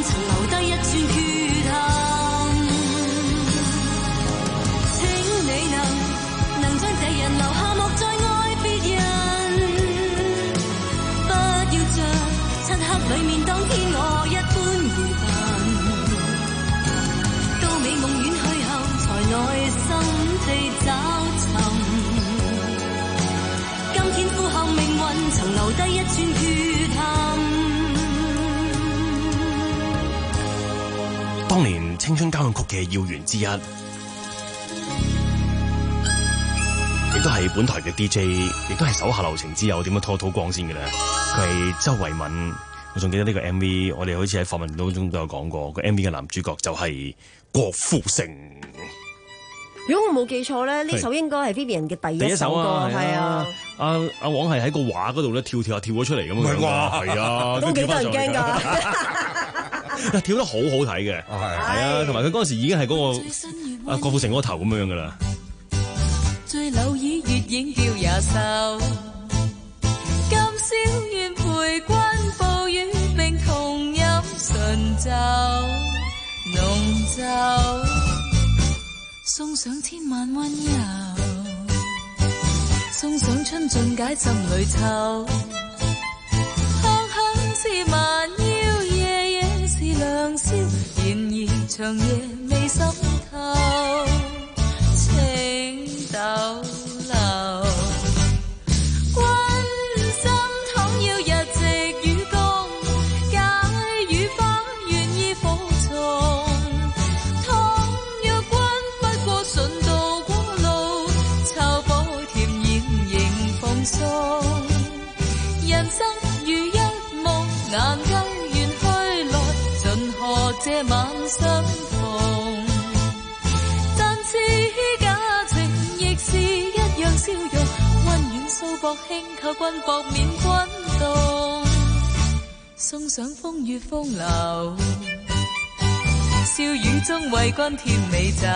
曾留低一串缺陷。請你能能將這人留下，莫再愛別人。不要像漆黑裏面當天我一般愚笨，到美夢遠去後，才內心地找尋。今天呼後命運曾留低一串缺陷。 當年青春交響曲嘅要員之一，亦都係本台嘅 D J， 亦都係手下留情之友。點樣拖土光先嘅咧？佢係周慧敏。我仲記得呢個 M V， 我哋好似喺訪問當中都有講過，個 M V 嘅男主角就係郭富城。 如果我冇記錯咧，呢首應該係 Vivian 嘅第一首歌，係啊。 阿阿黃係喺個畫嗰度咧跳跳下跳咗出嚟咁樣。唔係啩？係啊， 都幾得人驚㗎。 跳得好好睇嘅，係啊，同埋佢嗰陣時已經係嗰個阿郭富城嗰個頭咁樣噶啦。 最留意月影吊也瘦，今宵願陪君暴雨並同飲醇酒濃酒，送上千萬溫柔，送上春盡解心裏愁，香香是萬腰，夜夜是良宵，然而長夜未滲透，情逗留。君心倘要日夕與共，假與花願意服從。倘若君不過順道過路，秋波甜言仍奉送。人生如一夢，難計緣去來，盡何這晚相逢。但似假情亦是一樣笑容，溫暖素薄輕扣君薄面滾動，送上風月風流，笑語中為君添美酒。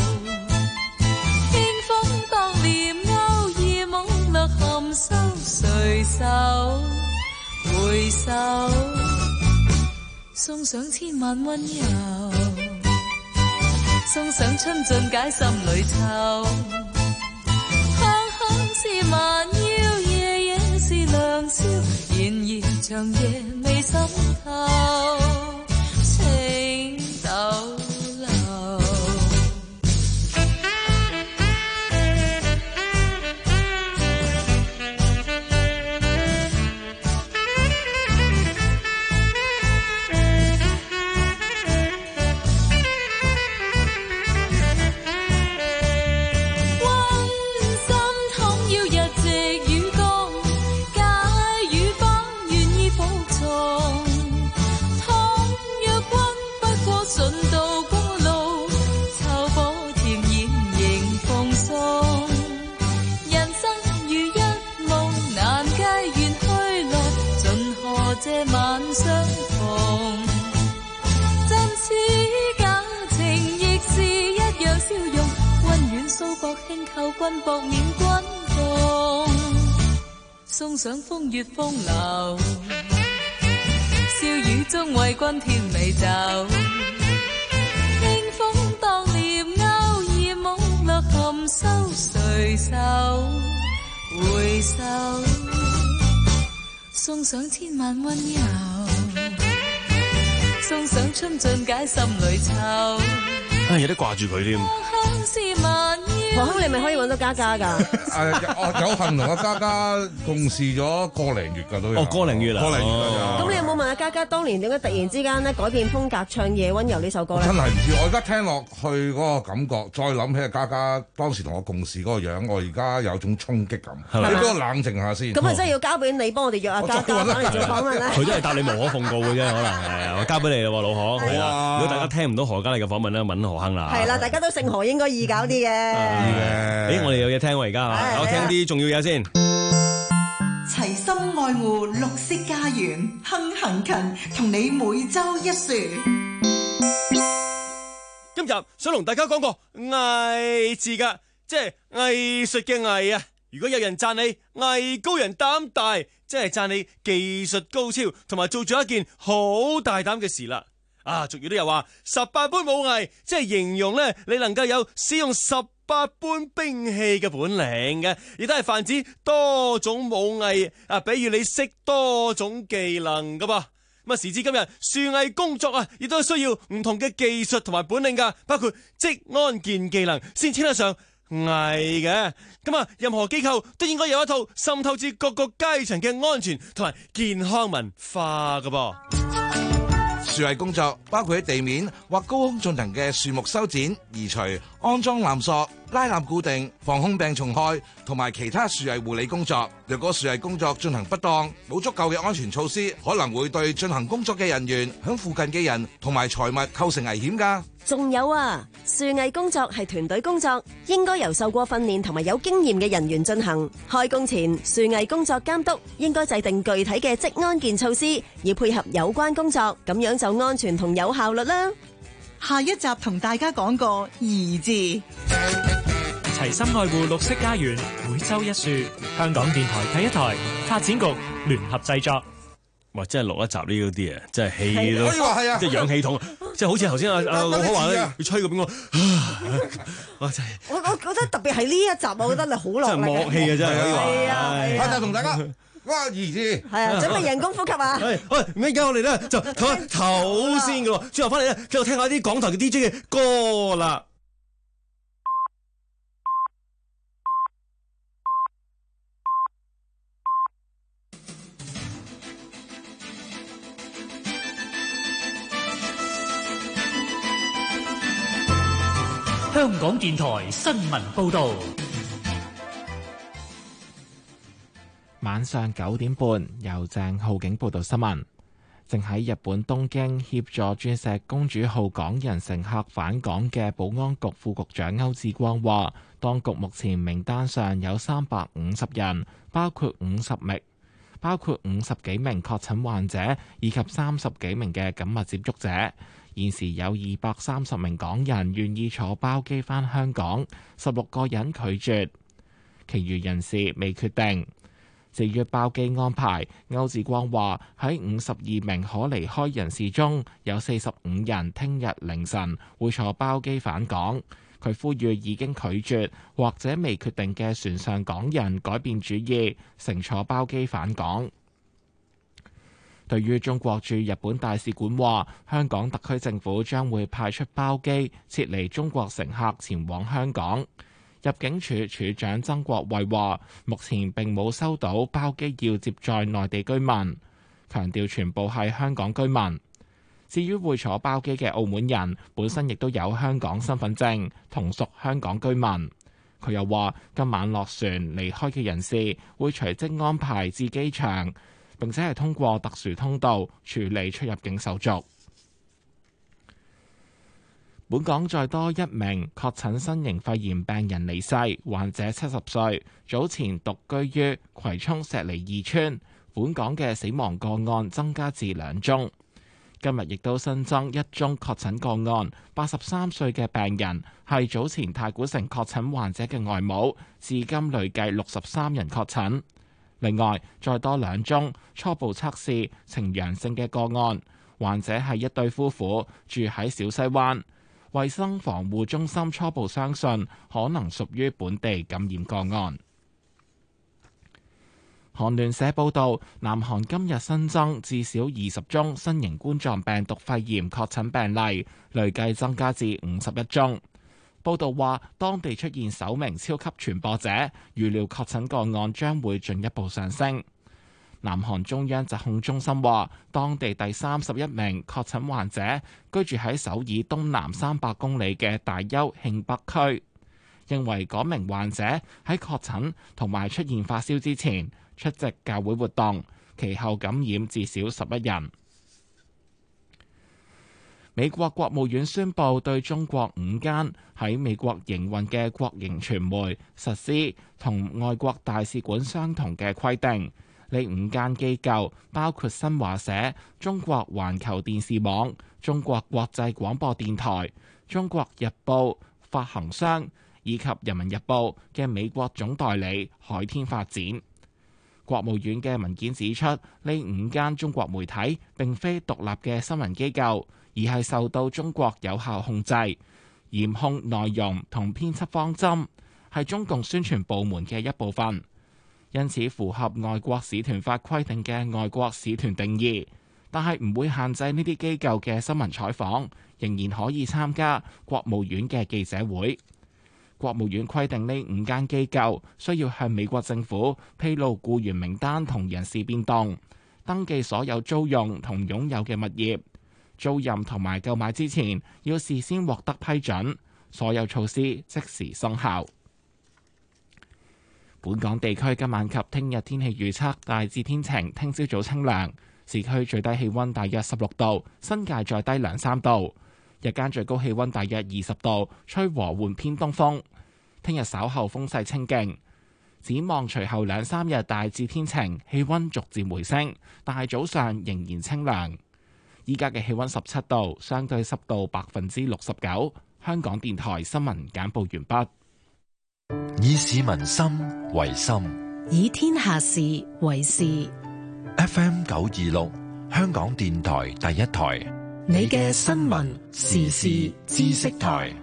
輕風當臉勾，夜夢落含羞，垂手回首，送上千萬溫柔，送上春盡解心裏愁。香香是萬腰，夜夜是良宵，然而長夜未滲透，情逗留。這晚相逢，真似假情，亦是一樣笑容，溫暖素薄輕扣君薄面滾動，送上風月風流，笑語中為君添美酒。輕風當臉勾，夜夢落含羞，垂手回首，送上千萬溫柔，送上春盡解心裏愁。 啊，有啲掛住佢添。 何兄，你咪可以揾到嘉嘉㗎？ 誒，我有幸同阿嘉嘉共事咗個零月㗎都有。 哦，個零月啦， 個零月㗎。 咁你有冇問阿嘉嘉當年點解突然之間咧改變風格唱《夜溫柔》呢首歌咧？ 真係唔知，我而家聽落去嗰個感覺，再諗起阿嘉嘉當時同我共事嗰個樣，我而家有種衝擊感。你俾我冷靜下先。 咁啊，真係要交俾你幫我哋約阿嘉嘉翻嚟做訪問咧。 佢都係答你無可奉告嘅啫，可能係啊，我交俾你啦，老何。係啊，如果大家聽唔到何嘉麗嘅訪問咧，問何亨啦。 係啦，大家都姓何，應該易搞啲嘅。 誒，我哋有嘢聽喎，而家嚇，我聽啲重要嘢先。 齊心愛護綠色家園，亨行勤同你每周一説。 今日想同大家講個藝字㗎，即係藝術嘅藝啊！如果有人讚你藝高人膽大，即係讚你技術高超，同埋做咗一件好大膽嘅事啦。 啊，俗語都有話十八般武藝，即係形容咧你能夠有使用十八般兵器嘅本領嘅，亦都係泛指多種武藝啊，比如你識多種技能噶噃。咁啊，時至今日，樹藝工作啊，亦都需要唔同嘅技術同埋本領噶，包括職安健技能先稱得上藝嘅。咁啊，任何機構都應該有一套滲透至各個階層嘅安全同埋健康文化噶噃。 樹藝工作包括喺地面或高空進行嘅樹木修剪、移除、安裝纜索、拉纜固定、防控病蟲害同埋其他樹藝護理工作。若果樹藝工作進行不當，冇足夠嘅安全措施，可能會對進行工作嘅人員、響附近嘅人同埋財物構成危險㗎。 仲有啊，樹藝工作係團隊工作，應該由受過訓練同埋有經驗嘅人員進行。開工前，樹藝工作監督應該制定具體嘅職安健措施，以配合有關工作，咁樣就安全同有效率啦。 下一集同大家講個宜字， 齊心愛護綠色家園，每周一樹。香港電台第一台發展局聯合製作。 哇！真係錄一集呢啲啊，真係氣都， 可以話係啊， 即係氧氣筒，即係好似頭先阿阿老可話咧，要吹個邊個，哇！真係， 我我覺得特別係呢一集，我覺得你好落力， 真係默契啊！真係可以話， 係啊， 下集同大家哇兒字， 係啊，準備人工呼吸啊！ 喂，咁而家我哋咧就唞下唞先嘅喎，轉頭翻嚟咧繼續聽下啲港台嘅 D J 嘅歌啦。 香港電台新聞報導， 晚上九點半，由鄭浩景報道新聞。正喺日本東京協助鑽石公主號港人乘客返港嘅保安局副局長歐志光話，當局目前名單上有三百五十人，包括五十名，包括五十幾名確診患者以及三十幾名嘅緊密接觸者。現時有二百三十名港人願意坐包機返香港，十六個人拒絕，其餘人士未決定。至於包機安排，歐志光話喺五十二名可離開人士中，有四十五人聽日凌晨會坐包機返港。佢呼籲已經拒絕或者未決定嘅船上港人改變主意，乘坐包機返港。對於中國駐日本大使館話，香港特區政府將會派出包機撤離中國乘客前往香港。入境處處長曾國衛話，目前並冇收到包機要接載內地居民，強調全部係香港居民。至於會坐包機嘅澳門人，本身亦都有香港身份證，同屬香港居民。佢又話，今晚落船離開嘅人士會隨即安排至機場，並且係通過特殊通道處理出入境手續。本港再多一名確診新型肺炎病人離世，患者七十歲，早前獨居於葵涌石梨二村。本港嘅死亡個案增加至兩宗。今日亦都新增一宗確診個案，八十三歲嘅病人係早前太古城確診患者嘅外母，至今累計六十三人確診。另外，再多兩宗初步測試呈陽性嘅個案，患者係一對夫婦，住喺小西灣。衛生防護中心初步相信可能屬於本地感染個案。韓聯社報道，南韓今日新增至少二十宗新型冠狀病毒肺炎確診病例，累計增加至五十一宗。報道話，當地出現首名超級傳播者，預料確診個案將會進一步上升。南韓中央疾控中心話，當地第三十一名確診患者居住喺首爾東南三百公里嘅大邱慶北區，認為嗰名患者喺確診同埋出現發燒之前出席教會活動，其後感染至少十一人。美國國務院宣布對中國五間喺美國營運嘅國營傳媒實施同外國大使館相同嘅規定。呢五間機構包括新華社、中國環球電視網、中國國際廣播電台、中國日報發行商以及人民日報嘅美國總代理海天發展。國務院嘅文件指出，呢五間中國媒體並非獨立嘅新聞機構， 而係受到中國有效控制，嚴控內容同編輯方針，係中共宣傳部門嘅一部分。因此符合外國使團法規定嘅外國使團定義，但係唔會限制呢啲機構嘅新聞採訪，仍然可以參加國務院嘅記者會。國務院規定呢五間機構需要向美國政府披露僱員名單同人事變動，登記所有租用同擁有嘅物業，租賃同埋購買之前要事先獲得批准，所有措施即時生效。本港地區今晚及聽日天氣預測大致天晴，聽朝早清涼，市區最低氣溫大約十六度，新界再低兩三度。日間最高氣溫大約二十度，吹和緩偏東風。聽日稍後風勢清勁，展望隨後兩三日大致天晴，氣溫逐漸回升，但係早上仍然清涼。依家嘅氣溫十七度，相對濕度百分之六十九。香港電台新聞簡報完畢。 以市民心為心， 以天下事為事。 F M 九二六，香港電台第一台， 你嘅新聞時事知識台。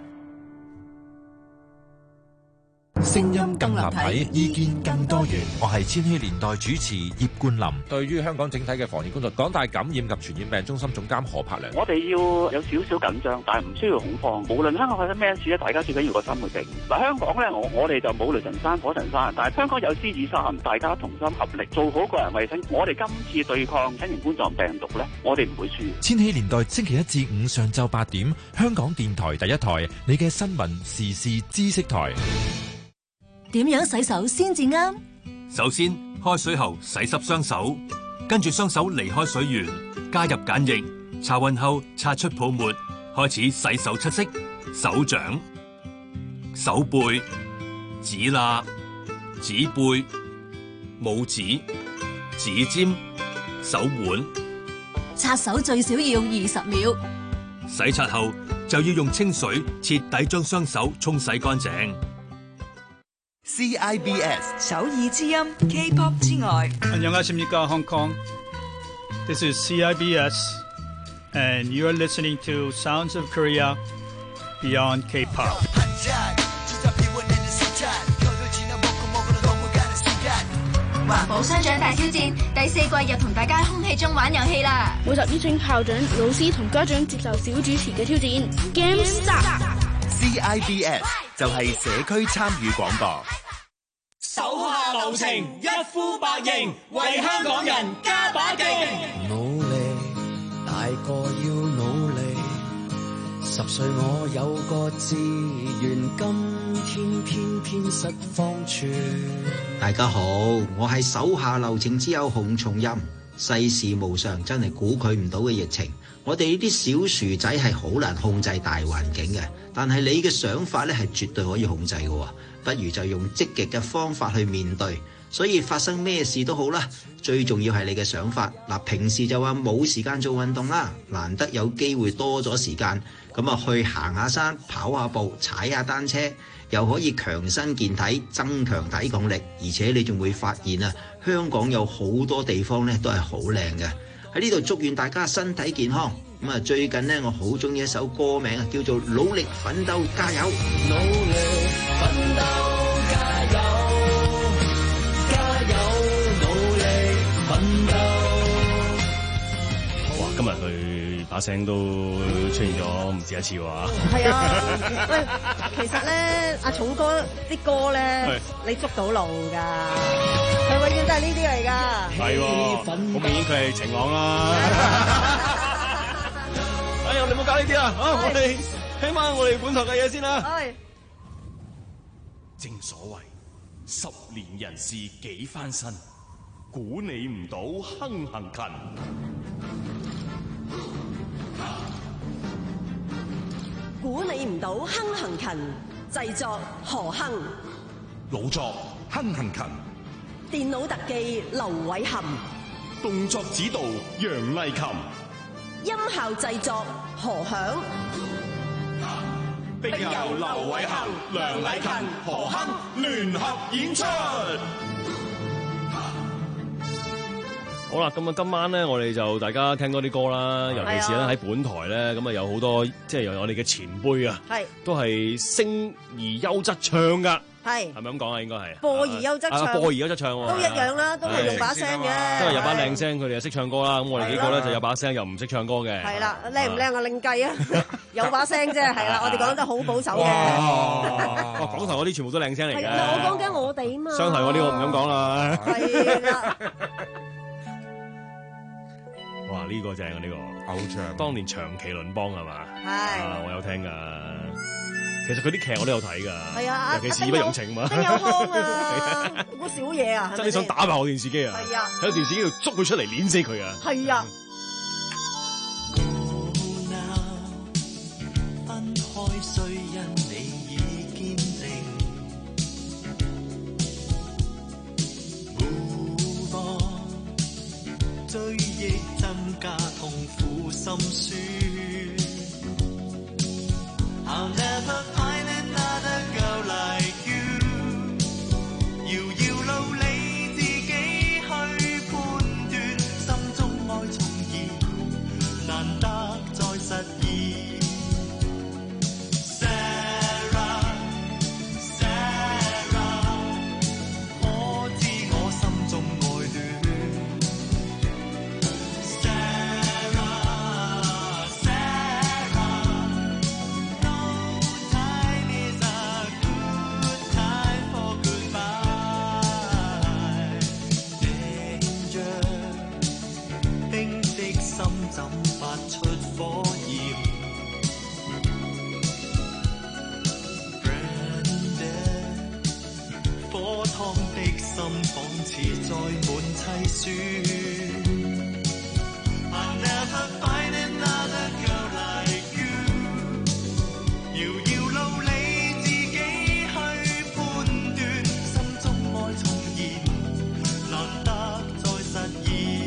聲音更立體，意見更多元。我係千禧年代主持葉冠霖。 對於香港整體嘅防疫工作，港大感染及傳染病中心總監何柏良， 我哋要有少少緊張，但係唔需要恐慌。無論香港發生咩事咧，大家最緊要個心去定。嗱，香港咧，我我哋就冇雷神山、火神山，但係香港有獅子山，大家同心合力做好個人衛生。我哋今次對抗新型冠狀病毒咧，我哋唔會輸。 千禧年代星期一至五上晝八點，香港電台第一台，你嘅新聞時事知識台。 點樣洗手先至啱？ 首先，開水後洗濕雙手，跟住雙手離開水源，加入梘液，擦勻後擦出泡沫，開始洗手七式：手掌、手背、指罅、指背、拇指、指尖、手腕。 擦手最少要二十秒。 洗擦後就要用清水徹底將雙手沖洗乾淨。 C I B S 首爾之音 K-pop 之外。 안녕하십니까 Hong Kong. This is C I B S, and you are listening to Sounds of Korea Beyond K-pop. 環保商長大挑戰第四季又同大家空氣中玩遊戲啦！ 每集邀請校長、老師同家長接受小主持嘅挑戰。Game Start。C I B S 就係社區參與廣播。 手下留情，一呼百應，為香港人加把勁。 努力，大個要努力。十歲我有個志願，今天偏偏失方寸。 大家好，我係手下留情之友洪松蔭。世事無常，真係估佢唔到嘅疫情。我哋呢啲小薯仔係好難控制大環境嘅，但係你嘅想法咧係絕對可以控制嘅。不如就用積極嘅方法去面對。所以發生咩事都好啦，最重要係你嘅想法。嗱，平時就話冇時間做運動啦，難得有機會多咗時間，咁啊去行下山、跑下步、踩下單車，又可以強身健體、增強抵抗力，而且你仲會發現啊，香港有好多地方咧都係好靚嘅。喺呢度祝願大家身體健康。咁啊，最近呢，我好中意一首歌名啊，叫做《努力奮鬥加油》。 努力奮鬥加油，加油努力奮鬥。 哇！今日佢把聲都出現咗唔止一次喎。 係啊，喂，其實咧，阿重哥啲歌咧，你捉到路㗎，佢永遠都係呢啲嚟㗎。 係喎，好明顯佢係晴朗啦。哎呀，你唔好搞呢啲啊！啊，我哋聽翻我哋本台嘅嘢先啦。 正所謂十年人事幾翻身，估你唔到亨行勤。 估你唔到亨行勤，製作何亨， 老作亨行勤， 電腦特技劉偉涵， 動作指導楊麗琴， 音效製作何響， 並由劉偉涵、梁禮勤、何亨聯合演出。 好啦，咁啊，今晚咧，我哋就大家聽多啲歌啦，尤其是咧喺本台咧，咁啊有好多即係由我哋嘅前輩啊， 係都係聲而優則唱噶。 係， 係咪咁講啊？應該係播而優則唱， 播而優則唱喎， 都一樣啦，都係用把聲嘅， 都係有把靚聲，佢哋又識唱歌啦。咁我哋幾個咧就有把聲，又唔識唱歌嘅。 係啦，靚唔靚啊？另計啊，有把聲啫，係啦，我哋講得好保守嘅。 哇！港台嗰啲全部都靚聲嚟嘅。 我講緊我哋啊嘛。 商台嗰啲我唔敢講啦。 係啦。 哇！呢個正啊，呢個偶像，當年長期倫邦係嘛？係，我有聽㗎。其實佢啲劇我都有睇㗎，係啊，尤其是《義不容情》嘛， 丁有康啊，嗰小嘢啊， 真係想打爆我電視機啊！ 係啊， 喺電視機度捉佢出嚟，碾死佢啊！ 係啊。 分開雖因你已堅定，move on，追憶增加痛苦心酸。I'll never find another girl like you。遙遙路你自己去判斷，心中愛重現，難得再實現。Sarah Sarah， 可知我心中愛戀。怎發出火焰 Branded 火燙的心仿似載滿凄酸。I never find another girl like you。 遙遙路你自己去判斷，心中愛重現，難得再實現。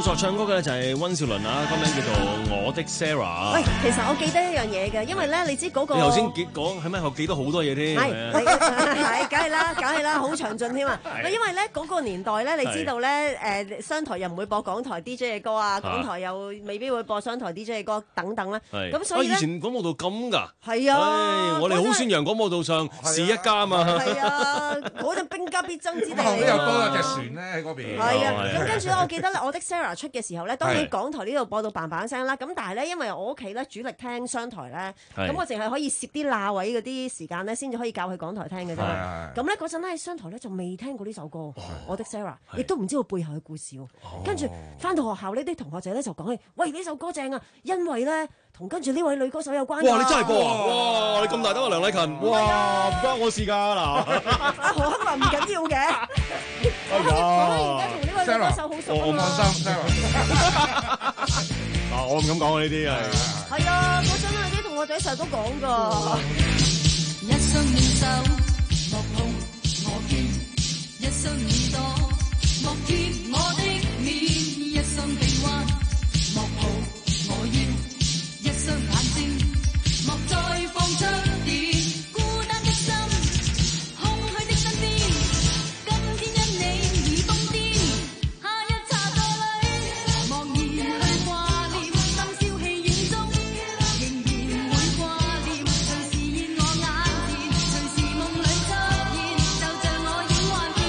作唱歌嘅就係溫兆倫啊，歌名叫做《我的 Sarah》。 喂，其實我記得一樣嘢嘅，因為咧，你知嗰個你頭先講係咪我記得好多嘢添？ 係係，梗係啦，梗係啦，好詳盡添啊！喂，因為咧嗰個年代咧，你知道咧，誒商台又唔會播港台 D J 嘅歌啊，港台又未必會播商台 D J 嘅歌等等啦。咁所以咧， 以前廣播道咁㗎。 係啊， 我哋好宣揚廣播道上是一家嘛。 係啊，嗰陣兵家必爭之地。 咁又多咗隻船咧喺嗰邊。 係啊，咁跟住咧，我記得咧，我的 Sarah 出嘅時候咧，當然港台呢度播到嘭嘭聲啦。咁但係咧，因為我屋企咧主力聽商台咧，咁我淨係可以攝啲罅位嗰啲時間咧，先至可以教去港台聽嘅啫。咁咧嗰陣咧喺商台咧就未聽過呢首歌《我的 Sarah》，亦都唔知道背後嘅故事喎。跟住翻到學校呢啲同學仔咧就講起，喂，呢首歌正啊，因為咧同跟住呢位女歌手有關。 哇！你真係播啊！哇！你咁大得啊，梁禮勤。哇！唔關我事㗎嗱。 阿何鏗話唔緊要嘅。何鏗而家同呢位女歌手好熟啊嘛。 我放心 Sarah。啊！我唔敢講呢啲係。 係啊，嗰陣啊啲同學仔成日都講㗎。 一雙面手，莫碰我肩；一雙耳朵，莫貼我的面；一雙臂彎，莫抱我腰；一雙眼睛，莫再放出電。孤單的心，空虛的身邊，今天因你而瘋癲。夏日茶座裏，茫然去掛念，深宵戲院中，仍然會掛念。隨時現我眼前，隨時夢裏出現，就像我影幻見。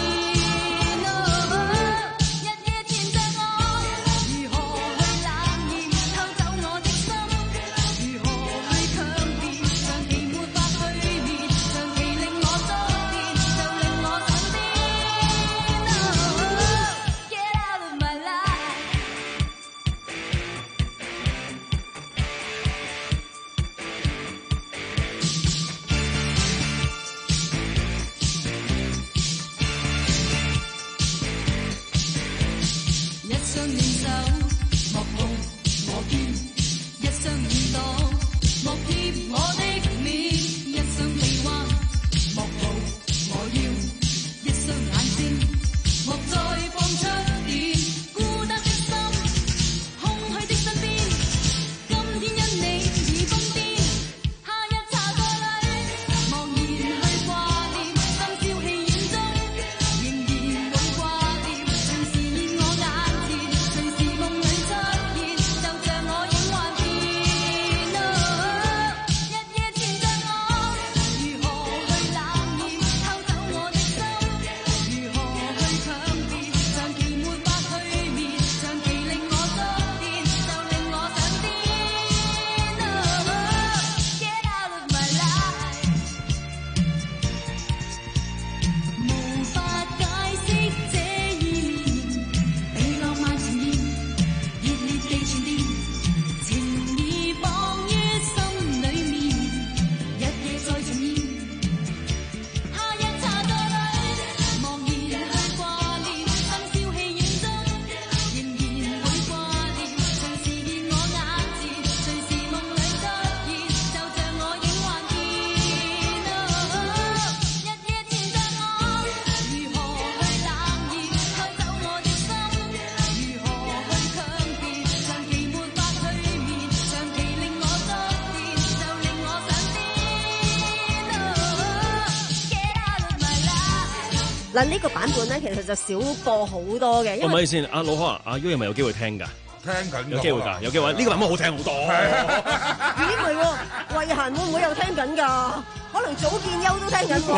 日夜纏着我，如何去冷豔，偷走我的心？如何去強辯？長期沒法去眠，長期令我觸電，就令我想癲。Get out of my life。一雙面手，莫碰我肩；一雙耳朵，莫貼我的面；一雙臂彎，莫抱我腰；一雙眼睛，莫再放出電。孤單的心，空虛的身邊，今天因你而瘋癲。夏日茶座裏，茫然去掛念，深宵戲院中，仍然會掛念。隨時現我眼前，隨時夢裏出現，就像我影幻見。日夜纏着我，如何去冷豔，偷走我的心？如何去強辯？長期沒法去眠，長期令我觸電，就令我想癲。Get out of my life。無法解釋這意念，被浪漫纏繞，熱烈地傳電，情意綁於心裏面，日夜再重現。夏日茶座裏，茫然去掛念，深宵戲院中，仍然會掛念。隨時現我眼前，隨時夢裏出現，就像我影幻見。日夜纏着我，如何去冷豔，偷走我的心？如何去強辯？長期沒法去眠，長期令我觸電，就令我想癲。Get out of my life。 嗱呢個版本咧，其實就少播好多嘅，因唔係為先，阿老康啊，阿 U 係咪有機會聽㗎？ 聽緊有機會㗎，有機會。呢個版本好聽好多。 咦唔係喎，慧嫻會唔會又聽緊㗎？可能早見優都聽緊喎。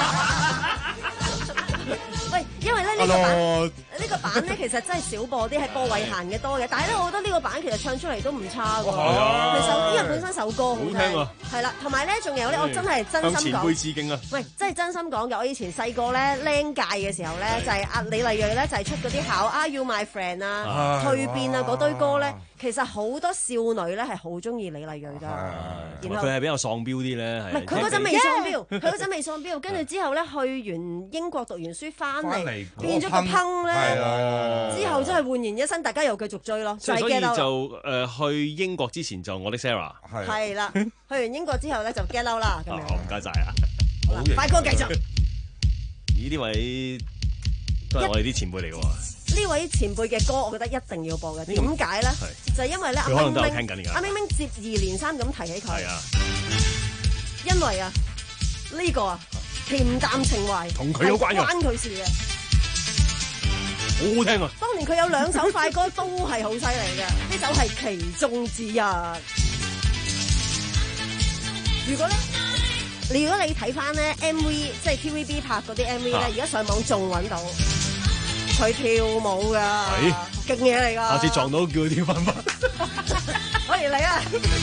喂，因為咧呢個版呢個版咧其實真係少播啲，係播慧嫻嘅多嘅。但係咧，我覺得呢個版其實唱出嚟都唔差㗎。其實因為本身首歌好聽，係啦，同埋咧仲有咧，我真係真向前心講。 輩致敬啊！ 喂，真係真心講嘅，我以前細個咧僆界嘅時候咧，就係阿李麗蕊咧，就係出嗰啲考 Are You My Friend 啊、蛻變啊嗰堆歌咧，其實好多少女咧係好中意李麗蕊㗎。然後佢係比較喪標啲咧，係。 唔係佢嗰陣未喪標，佢嗰陣未喪標，跟住之後咧去完英國讀完書翻嚟，變咗個烹咧，之後真係煥然一新，大家又繼續追咯。 所以就誒去英國之前就我的 Sarah 係啦，去完英國之後咧就 Get Out 啦咁樣。 好唔該晒啊！ 快歌繼續。 咦？呢位都係我哋啲前輩嚟嘅喎。 呢位前輩嘅歌，我覺得一定要播嘅。點解咧？就係因為咧，阿明明阿明明接二連三咁提起佢。係啊，因為啊，呢個啊恬淡情懷同佢有關嘅， 關佢事嘅。 好好聽啊！ 當年佢有兩首快歌都係好犀利嘅，呢首係其中之一。如果咧，你如果你睇翻咧 M V， 即係 T V B 拍嗰啲 M V 咧，而家上網仲揾到佢跳舞噶，勁嘢嚟噶。 下次撞到叫佢跳翻翻。 可以嚟啊！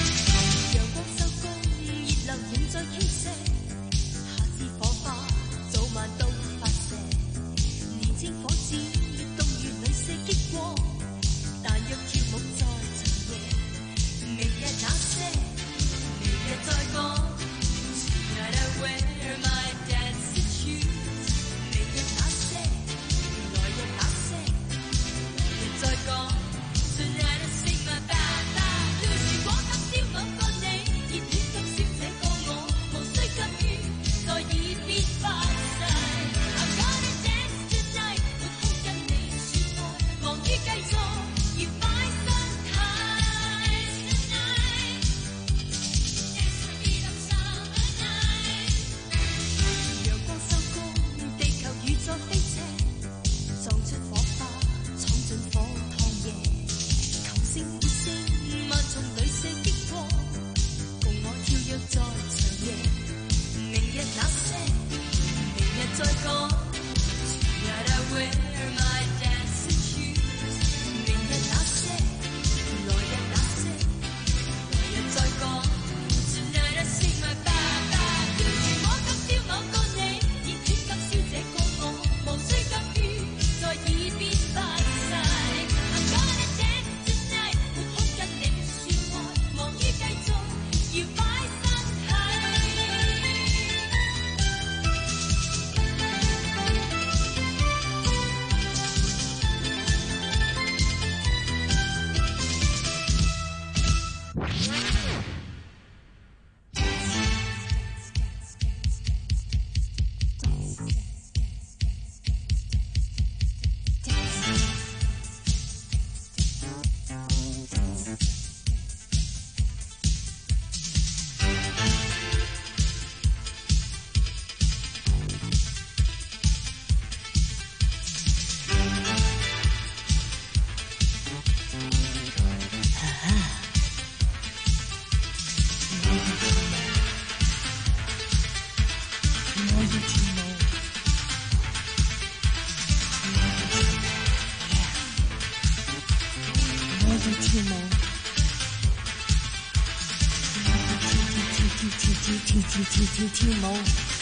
跳跳舞，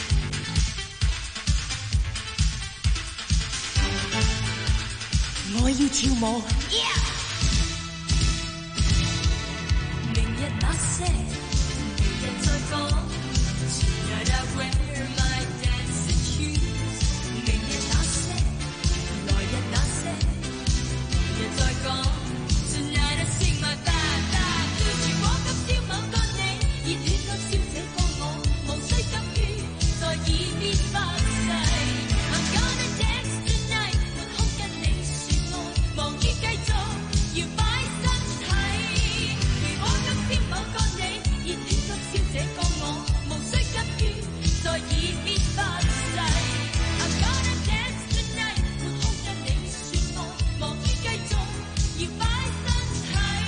我要跳舞。Yeah! 明日那些，明日再講。Tonight I wear my dancing shoes。明日那些，來日那些，明日再講。Tonight I sing my bad bad blues。如果今朝某個你，熱戀到笑這個我。在耳邊發誓 I'm gonna dance tonight 沒空跟你說愛忙於繼續搖擺身體如果今天某個你熱戀到笑這個我無需急於在耳邊發誓 I'm gonna dance tonight 沒空跟你說愛忙於繼續搖擺身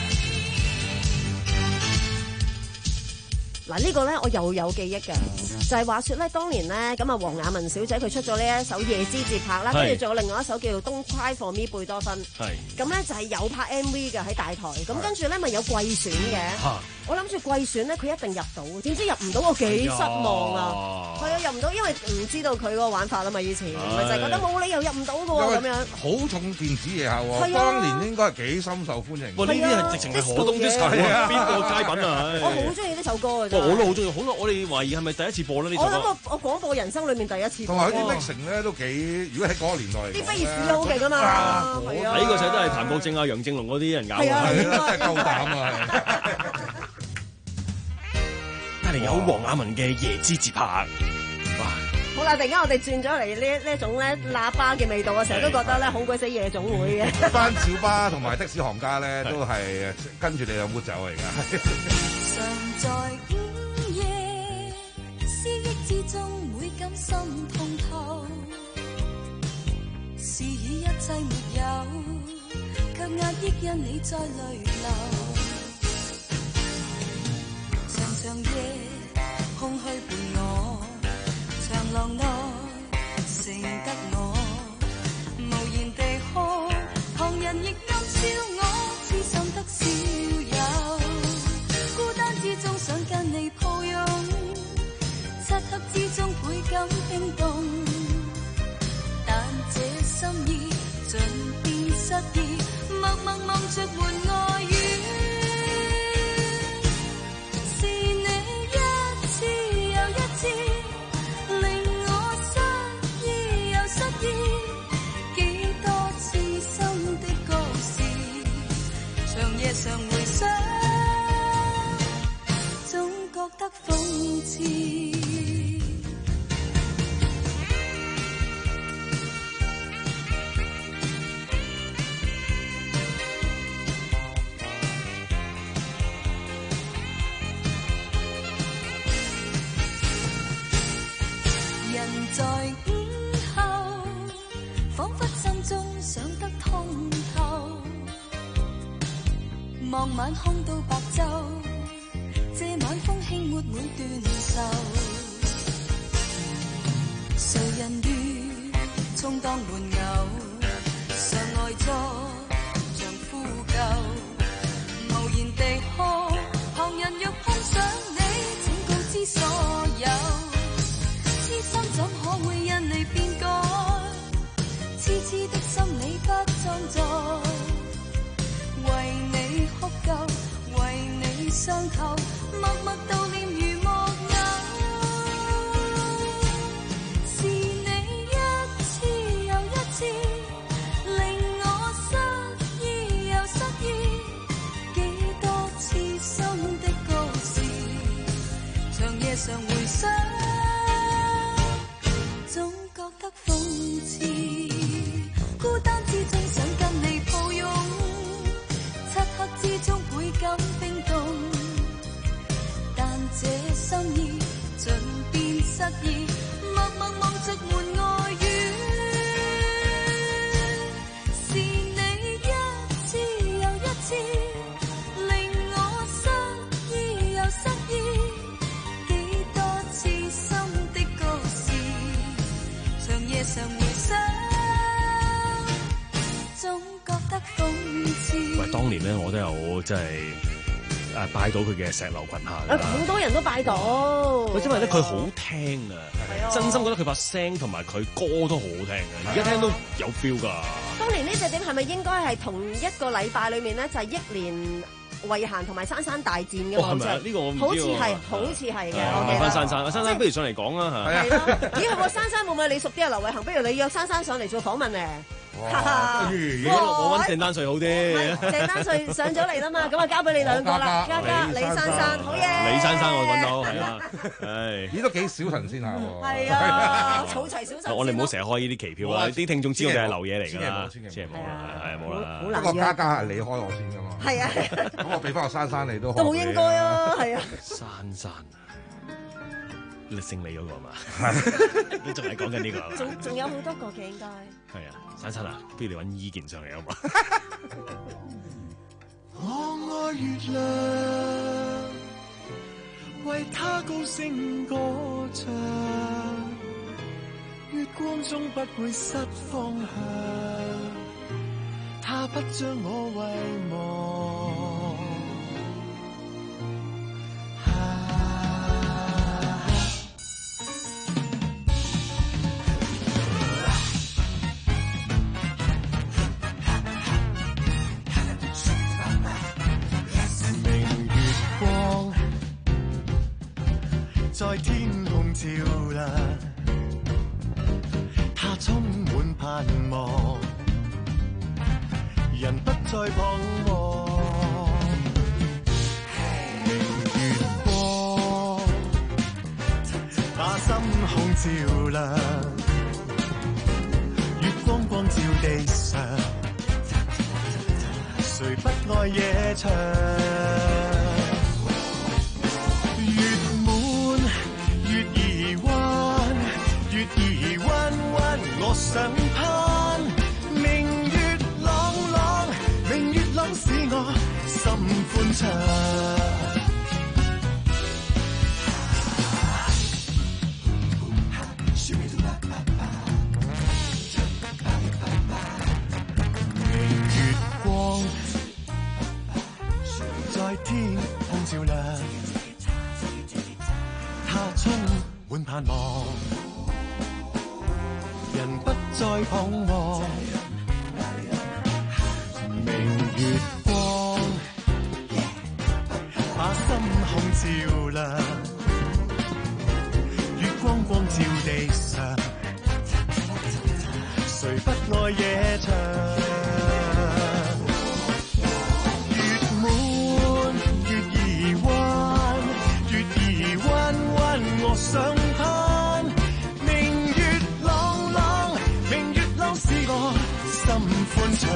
體嗱呢個咧我又有記憶㗎就係話説咧，當年咧咁啊，黃雅文小姐佢出咗呢一首《夜之節拍》啦，跟住仲有另外一首叫做《Don't Cry for Me》貝多芬。係。咁咧就係有拍 M V 嘅喺大台，咁跟住咧咪有季選嘅。我諗住季選咧，佢一定入到，點知入唔到，我幾失望啊！係啊，入唔到，因為唔知道佢嗰個玩法啦嘛，以前咪就係覺得冇理由入唔到嘅喎，咁樣。 好重電子嘢下喎，當年應該係幾深受歡迎。 哇！呢啲係直情係河東 disco 啊，邊個佳品啊？ 我好中意呢首歌嘅啫。 我都好中意，好耐我哋懷疑係咪第一次播咧呢首歌？ 我諗我我廣播人生裏面第一次播。 同埋啲 mixing 咧都幾，如果喺嗰個年代嚟講， 啲 bass 好勁啊嘛。係啊。 呢個世都係譚國正啊、楊正龍嗰啲人搞嘅。 係啊， 真係夠膽啊！ 有黃雅文嘅夜之節拍，哇！ 好啦，突然間我哋轉咗嚟呢呢一種咧喇叭嘅味道，我成日都覺得咧好鬼死夜總會嘅。 班小巴同埋的士行家咧，都係跟住你有冇走嚟㗎？ 常在午夜思憶之中，每感心痛透，是以一切沒有，卻壓抑因你在淚流。長長夜空虛伴我，長廊內剩得我，無言地哭，旁人亦暗笑我，痴心得少有。孤單之中想跟你抱擁，漆黑之中倍感冰凍，但這心意盡變失意，默默望着門外遠。是你一次又一次，令我失意又失意，幾多次新的故事，長夜常回想，總覺得諷刺。在午後，彷彿心中想得通透，望晚空到白晝，這晚風輕沒滿斷愁，誰人願充當伴偶，常呆坐像呼救，無言地哭，旁人若碰上你，請告知所有。痴心怎可會因你變改？痴痴的心你不裝載，為你哭救，為你傷透，默默悼念如木偶。是你一次又一次，令我失意又失意，幾多次新的故事，長夜常回想，得諷刺，孤單之中想跟你抱擁，漆黑之中倍感冰凍，但這心意盡變失意，默默望着門外遠。是你一次又一次，令我失意又失意，幾多次新的故事，長夜常回想，總覺得諷刺。 喂，當年咧我都有即係誒拜到佢嘅石榴裙下㗎。 好多人都拜到。 因為咧佢好聽啊，真心覺得佢把聲同埋佢歌都好好聽嘅，而家聽都有 feel 㗎。 當年呢隻碟係咪應該係同一個禮拜裏面咧就係憶蓮、慧嫻同埋珊珊大戰嘅？ 哦，係咪啊？呢個我唔知喎。 好似係，好似係嘅。 我問翻珊珊，珊珊不如上嚟講啊嚇。 係咯。咦係喎，珊珊會唔會你熟啲啊？劉慧恒，不如你約珊珊上嚟做訪問咧。 哇！我揾鄭丹瑞好啲。 鄭丹瑞上咗嚟啦嘛，咁啊交俾你兩個啦，嘉嘉、李珊珊，好嘢。 李珊珊我揾到係啊，唉， 咦都幾小神仙下喎。 係啊，儲齊小神。 我哋唔好成日開呢啲期票啦，啲聽眾知我哋係流嘢嚟㗎啦，千祈唔好啦，係冇啦。 不過嘉嘉係你開我先㗎嘛。 係啊。 咁我俾翻個珊珊你都好。 都好應該啊，係啊。 珊珊。你姓李嗰個嘛？你仲係講緊呢個？ 仲仲有好多個嘅應該。 係啊，珊珊啊，不如你揾伊健上嚟啊嘛。 我愛月亮，為他高聲歌唱，月光中不會失方向，他不將我遺忘。在天空照亮，它充滿盼望，人不再彷徨。明月光， 把心胸照亮，月光光照地上，誰不愛夜長？月滿月兒彎，月兒彎彎我想攀，明月朗朗，明月朗使我心歡暢。天空照亮，它充滿盼望，人不再彷徨。明月光，把心胸照亮，月光光照地上，誰不愛夜長？我想攀，明月朗朗，明月朗使我心歡暢。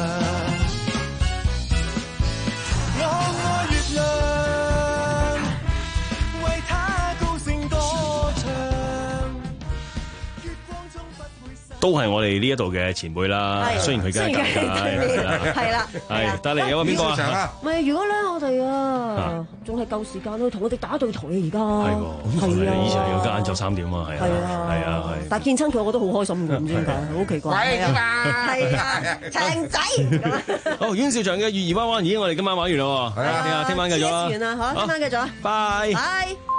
我愛月亮，為他高聲歌唱。月光中不會散。 都係我哋呢一度嘅前輩啦，雖然佢梗係舊㗎， 係啦， 係得嚟有個邊個啊？ 唔係，如果咧我哋啊，仲係夠時間咯，同我哋打對台啊！而家係喎，係啊，以前係有間晏晝三點啊，係啊，係啊，係。 但係見親佢，我覺得好開心嘅，唔知點解，好奇怪。 喂，點啊？ 係啊，長仔。 好，阮兆祥嘅月兒彎彎，咦，我哋今晚玩完啦喎，係啊，聽晚繼續啦。 完啦，好，聽晚繼續啊。 拜。 拜。